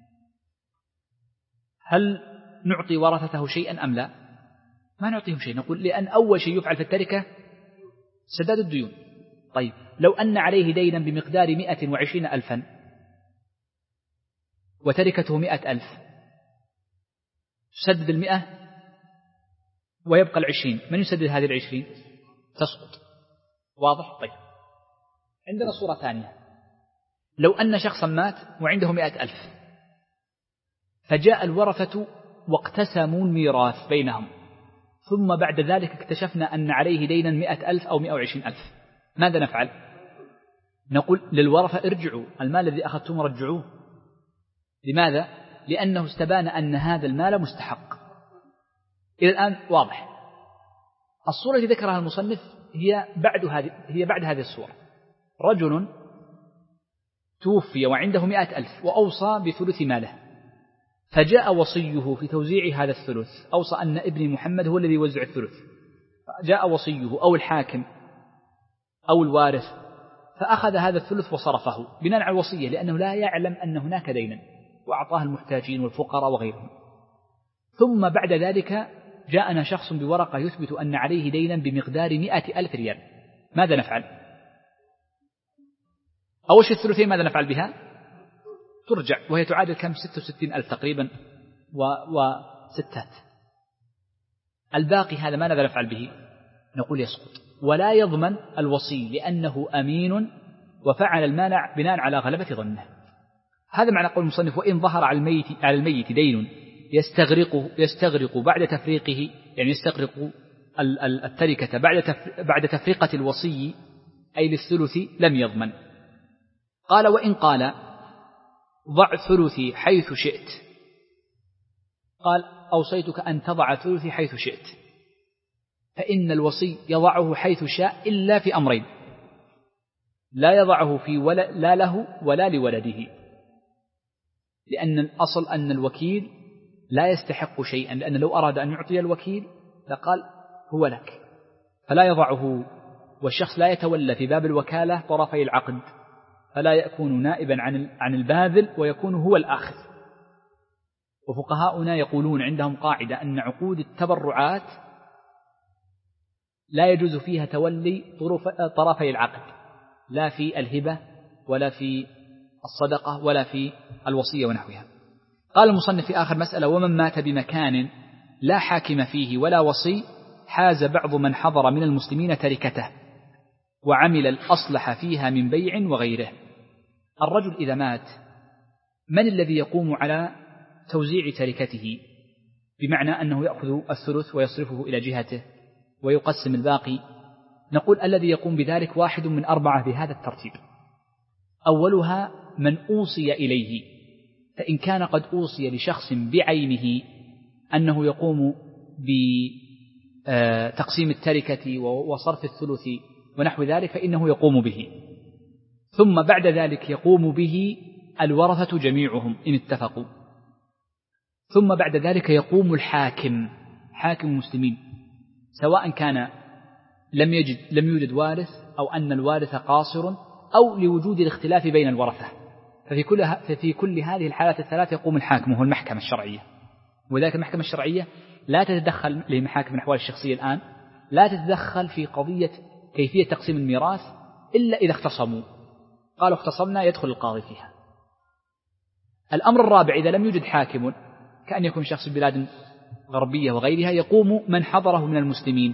[SPEAKER 1] هل نعطي ورثته شيئا أم لا؟ ما نعطيهم شيء، نقول لأن أول شيء يفعل في التركة سداد الديون. طيب لو أن عليه دينا بمقدار مئة وعشرين ألفا وتركته مئة ألف، تسدد المئة ويبقى العشرين، من يسدد هذه العشرين؟ تسقط. واضح؟ طيب عندنا صورة ثانية، لو أن شخصا مات وعنده مئة ألف، فجاء الورثة واقتسموا الميراث بينهم، ثم بعد ذلك اكتشفنا أن عليه دينا مئة ألف أو مئة وعشرين ألف، ماذا نفعل؟ نقول للورثة ارجعوا المال الذي أخذتم رجعوه. لماذا؟ لأنه استبان أن هذا المال مستحق. إلى الآن واضح. الصورة التي ذكرها المصنف هي بعد هذه هي بعد هذه الصورة. رجل توفي وعنده مئة ألف وأوصى بثلث ماله، فجاء وصيه في توزيع هذا الثلث، أوصى أن ابني محمد هو الذي يوزع الثلث، جاء وصيه أو الحاكم أو الوارث فأخذ هذا الثلث وصرفه بناء على الوصية، لأنه لا يعلم أن هناك دينا، وأعطاه المحتاجين والفقراء وغيرهم. ثم بعد ذلك جاءنا شخص بورقة يثبت أن عليه دينا بمقدار مئة ألف ريال، ماذا نفعل؟ أول شيء الثلثين ماذا نفعل بها؟ ترجع، وهي تعادل كم؟ ستة وستين ألف تقريبا وستات. الباقي هذا ما ماذا نفعل به؟ نقول يسقط، ولا يضمن الوصي لأنه أمين وفعل المانع بناء على غلبة ظنه. هذا معنى قول المصنف: وإن ظهر على الميت على الميت دين يستغرق يستغرق بعد تفريقه، يعني يستغرق التركة بعد بعد تفرقة الوصي أي للثلث لم يضمن. قال: وإن قال ضع ثلثي حيث شئت، قال أوصيتك أن تضع ثلثي حيث شئت، فإن الوصي يضعه حيث شاء إلا في أمرين: لا يضعه في ولا لا له ولا لولده، لأن الأصل أن الوكيل لا يستحق شيئا، لأن لو أراد أن يعطي الوكيل لقال هو لك، فلا يضعه، والشخص لا يتولى في باب الوكالة طرفي العقد، فلا يكون نائبا عن عن الباذل ويكون هو الآخذ. وفقهاؤنا يقولون عندهم قاعدة أن عقود التبرعات لا يجوز فيها تولي طرفي العقد، لا في الهبة ولا في الصدقة ولا في الوصية ونحوها. قال المصنف في آخر مسألة: ومن مات بمكان لا حاكم فيه ولا وصي حاز بعض من حضر من المسلمين تركته وعمل الأصلح فيها من بيع وغيره. الرجل إذا مات من الذي يقوم على توزيع تركته؟ بمعنى أنه يأخذ الثلث ويصرفه إلى جهته ويقسم الباقي. نقول الذي يقوم بذلك واحد من أربعة بهذا الترتيب. أولها من أوصي إليه، فإن كان قد أوصي لشخص بعينه أنه يقوم بتقسيم التركة وصرف الثلث ونحو ذلك فإنه يقوم به، ثم بعد ذلك يقوم به الورثة جميعهم إن اتفقوا، ثم بعد ذلك يقوم الحاكم، حاكم المسلمين، سواء كان لم يجد لم يوجد وارث أو أن الوارث قاصر أو لوجود الاختلاف بين الورثة، ففي كل ففي كل هذه الحالات الثلاث يقوم الحاكم وهو المحكمة الشرعية. وذلك المحكمة الشرعية لا تتدخل لمحاكم الأحوال الشخصية الآن، لا تتدخل في قضية كيفية تقسيم الميراث إلا إذا اختصموا، قالوا اختصمنا يدخل القاضي فيها. الأمر الرابع إذا لم يوجد حاكم، كأن يكون شخص في بلاد غربية وغيرها، يقوم من حضره من المسلمين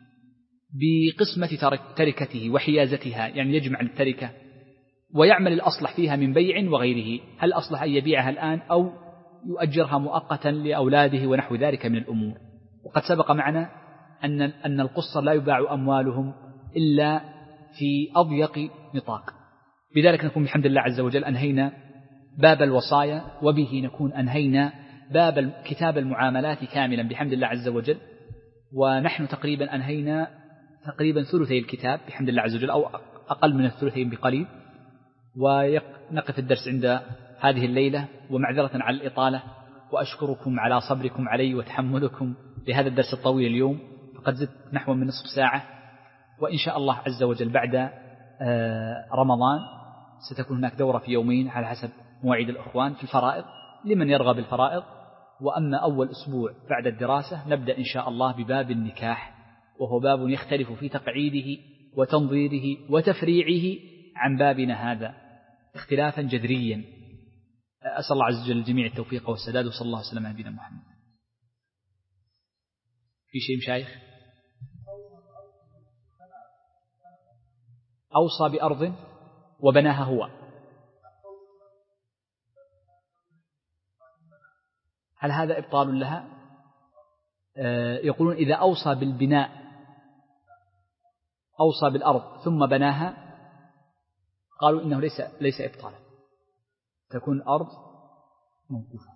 [SPEAKER 1] بقسمة تركته وحيازتها، يعني يجمع التركة ويعمل الأصلح فيها من بيع وغيره، هل أصلح أن يبيعها الآن أو يؤجرها مؤقتا لأولاده ونحو ذلك من الأمور. وقد سبق معنا أن أن القصر لا يباع أموالهم إلا في أضيق نطاق. بذلك نكون بحمد الله عز وجل أنهينا باب الوصايا، وبه نكون أنهينا باب كتاب المعاملات كاملا بحمد الله عز وجل، ونحن تقريبا أنهينا تقريبا ثلثي الكتاب بحمد الله عز وجل أو أقل من الثلثين بقليل. ونقف الدرس عند هذه الليلة، ومعذرة على الإطالة، وأشكركم على صبركم علي وتحملكم لهذا الدرس الطويل اليوم، فقد زدت نحو من نصف ساعة. وإن شاء الله عز وجل بعد رمضان ستكون هناك دورة في يومين على حسب مواعيد الأخوان في الفرائض لمن يرغب الفرائض. وأما أول أسبوع بعد الدراسة نبدأ إن شاء الله بباب النكاح، وهو باب يختلف في تقعيده وتنظيره وتفريعه عن بابنا هذا اختلافا جذريا. أسأل الله عز وجل الجميع التوفيق والسداد، وصلى الله وسلم على نبينا محمد. في شيء مشايخ؟ أوصى بأرض وبناها هو، هل هذا إبطال لها؟ آه يقولون إذا أوصى بالبناء، أوصى بالأرض ثم بناها، قالوا إنه ليس ليس إبطالا، تكون الأرض موقوفة.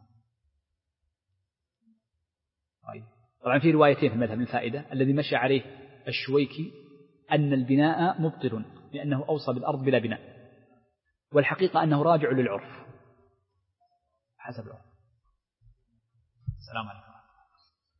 [SPEAKER 1] طيب. طبعا في روايتين في المذهب الفائدة، الذي مشى عليه الشويكي أن البناء مبطل لأنه أوصى بالأرض بلا بناء، والحقيقة أنه راجع للعرف حسب العرف. السلام عليكم.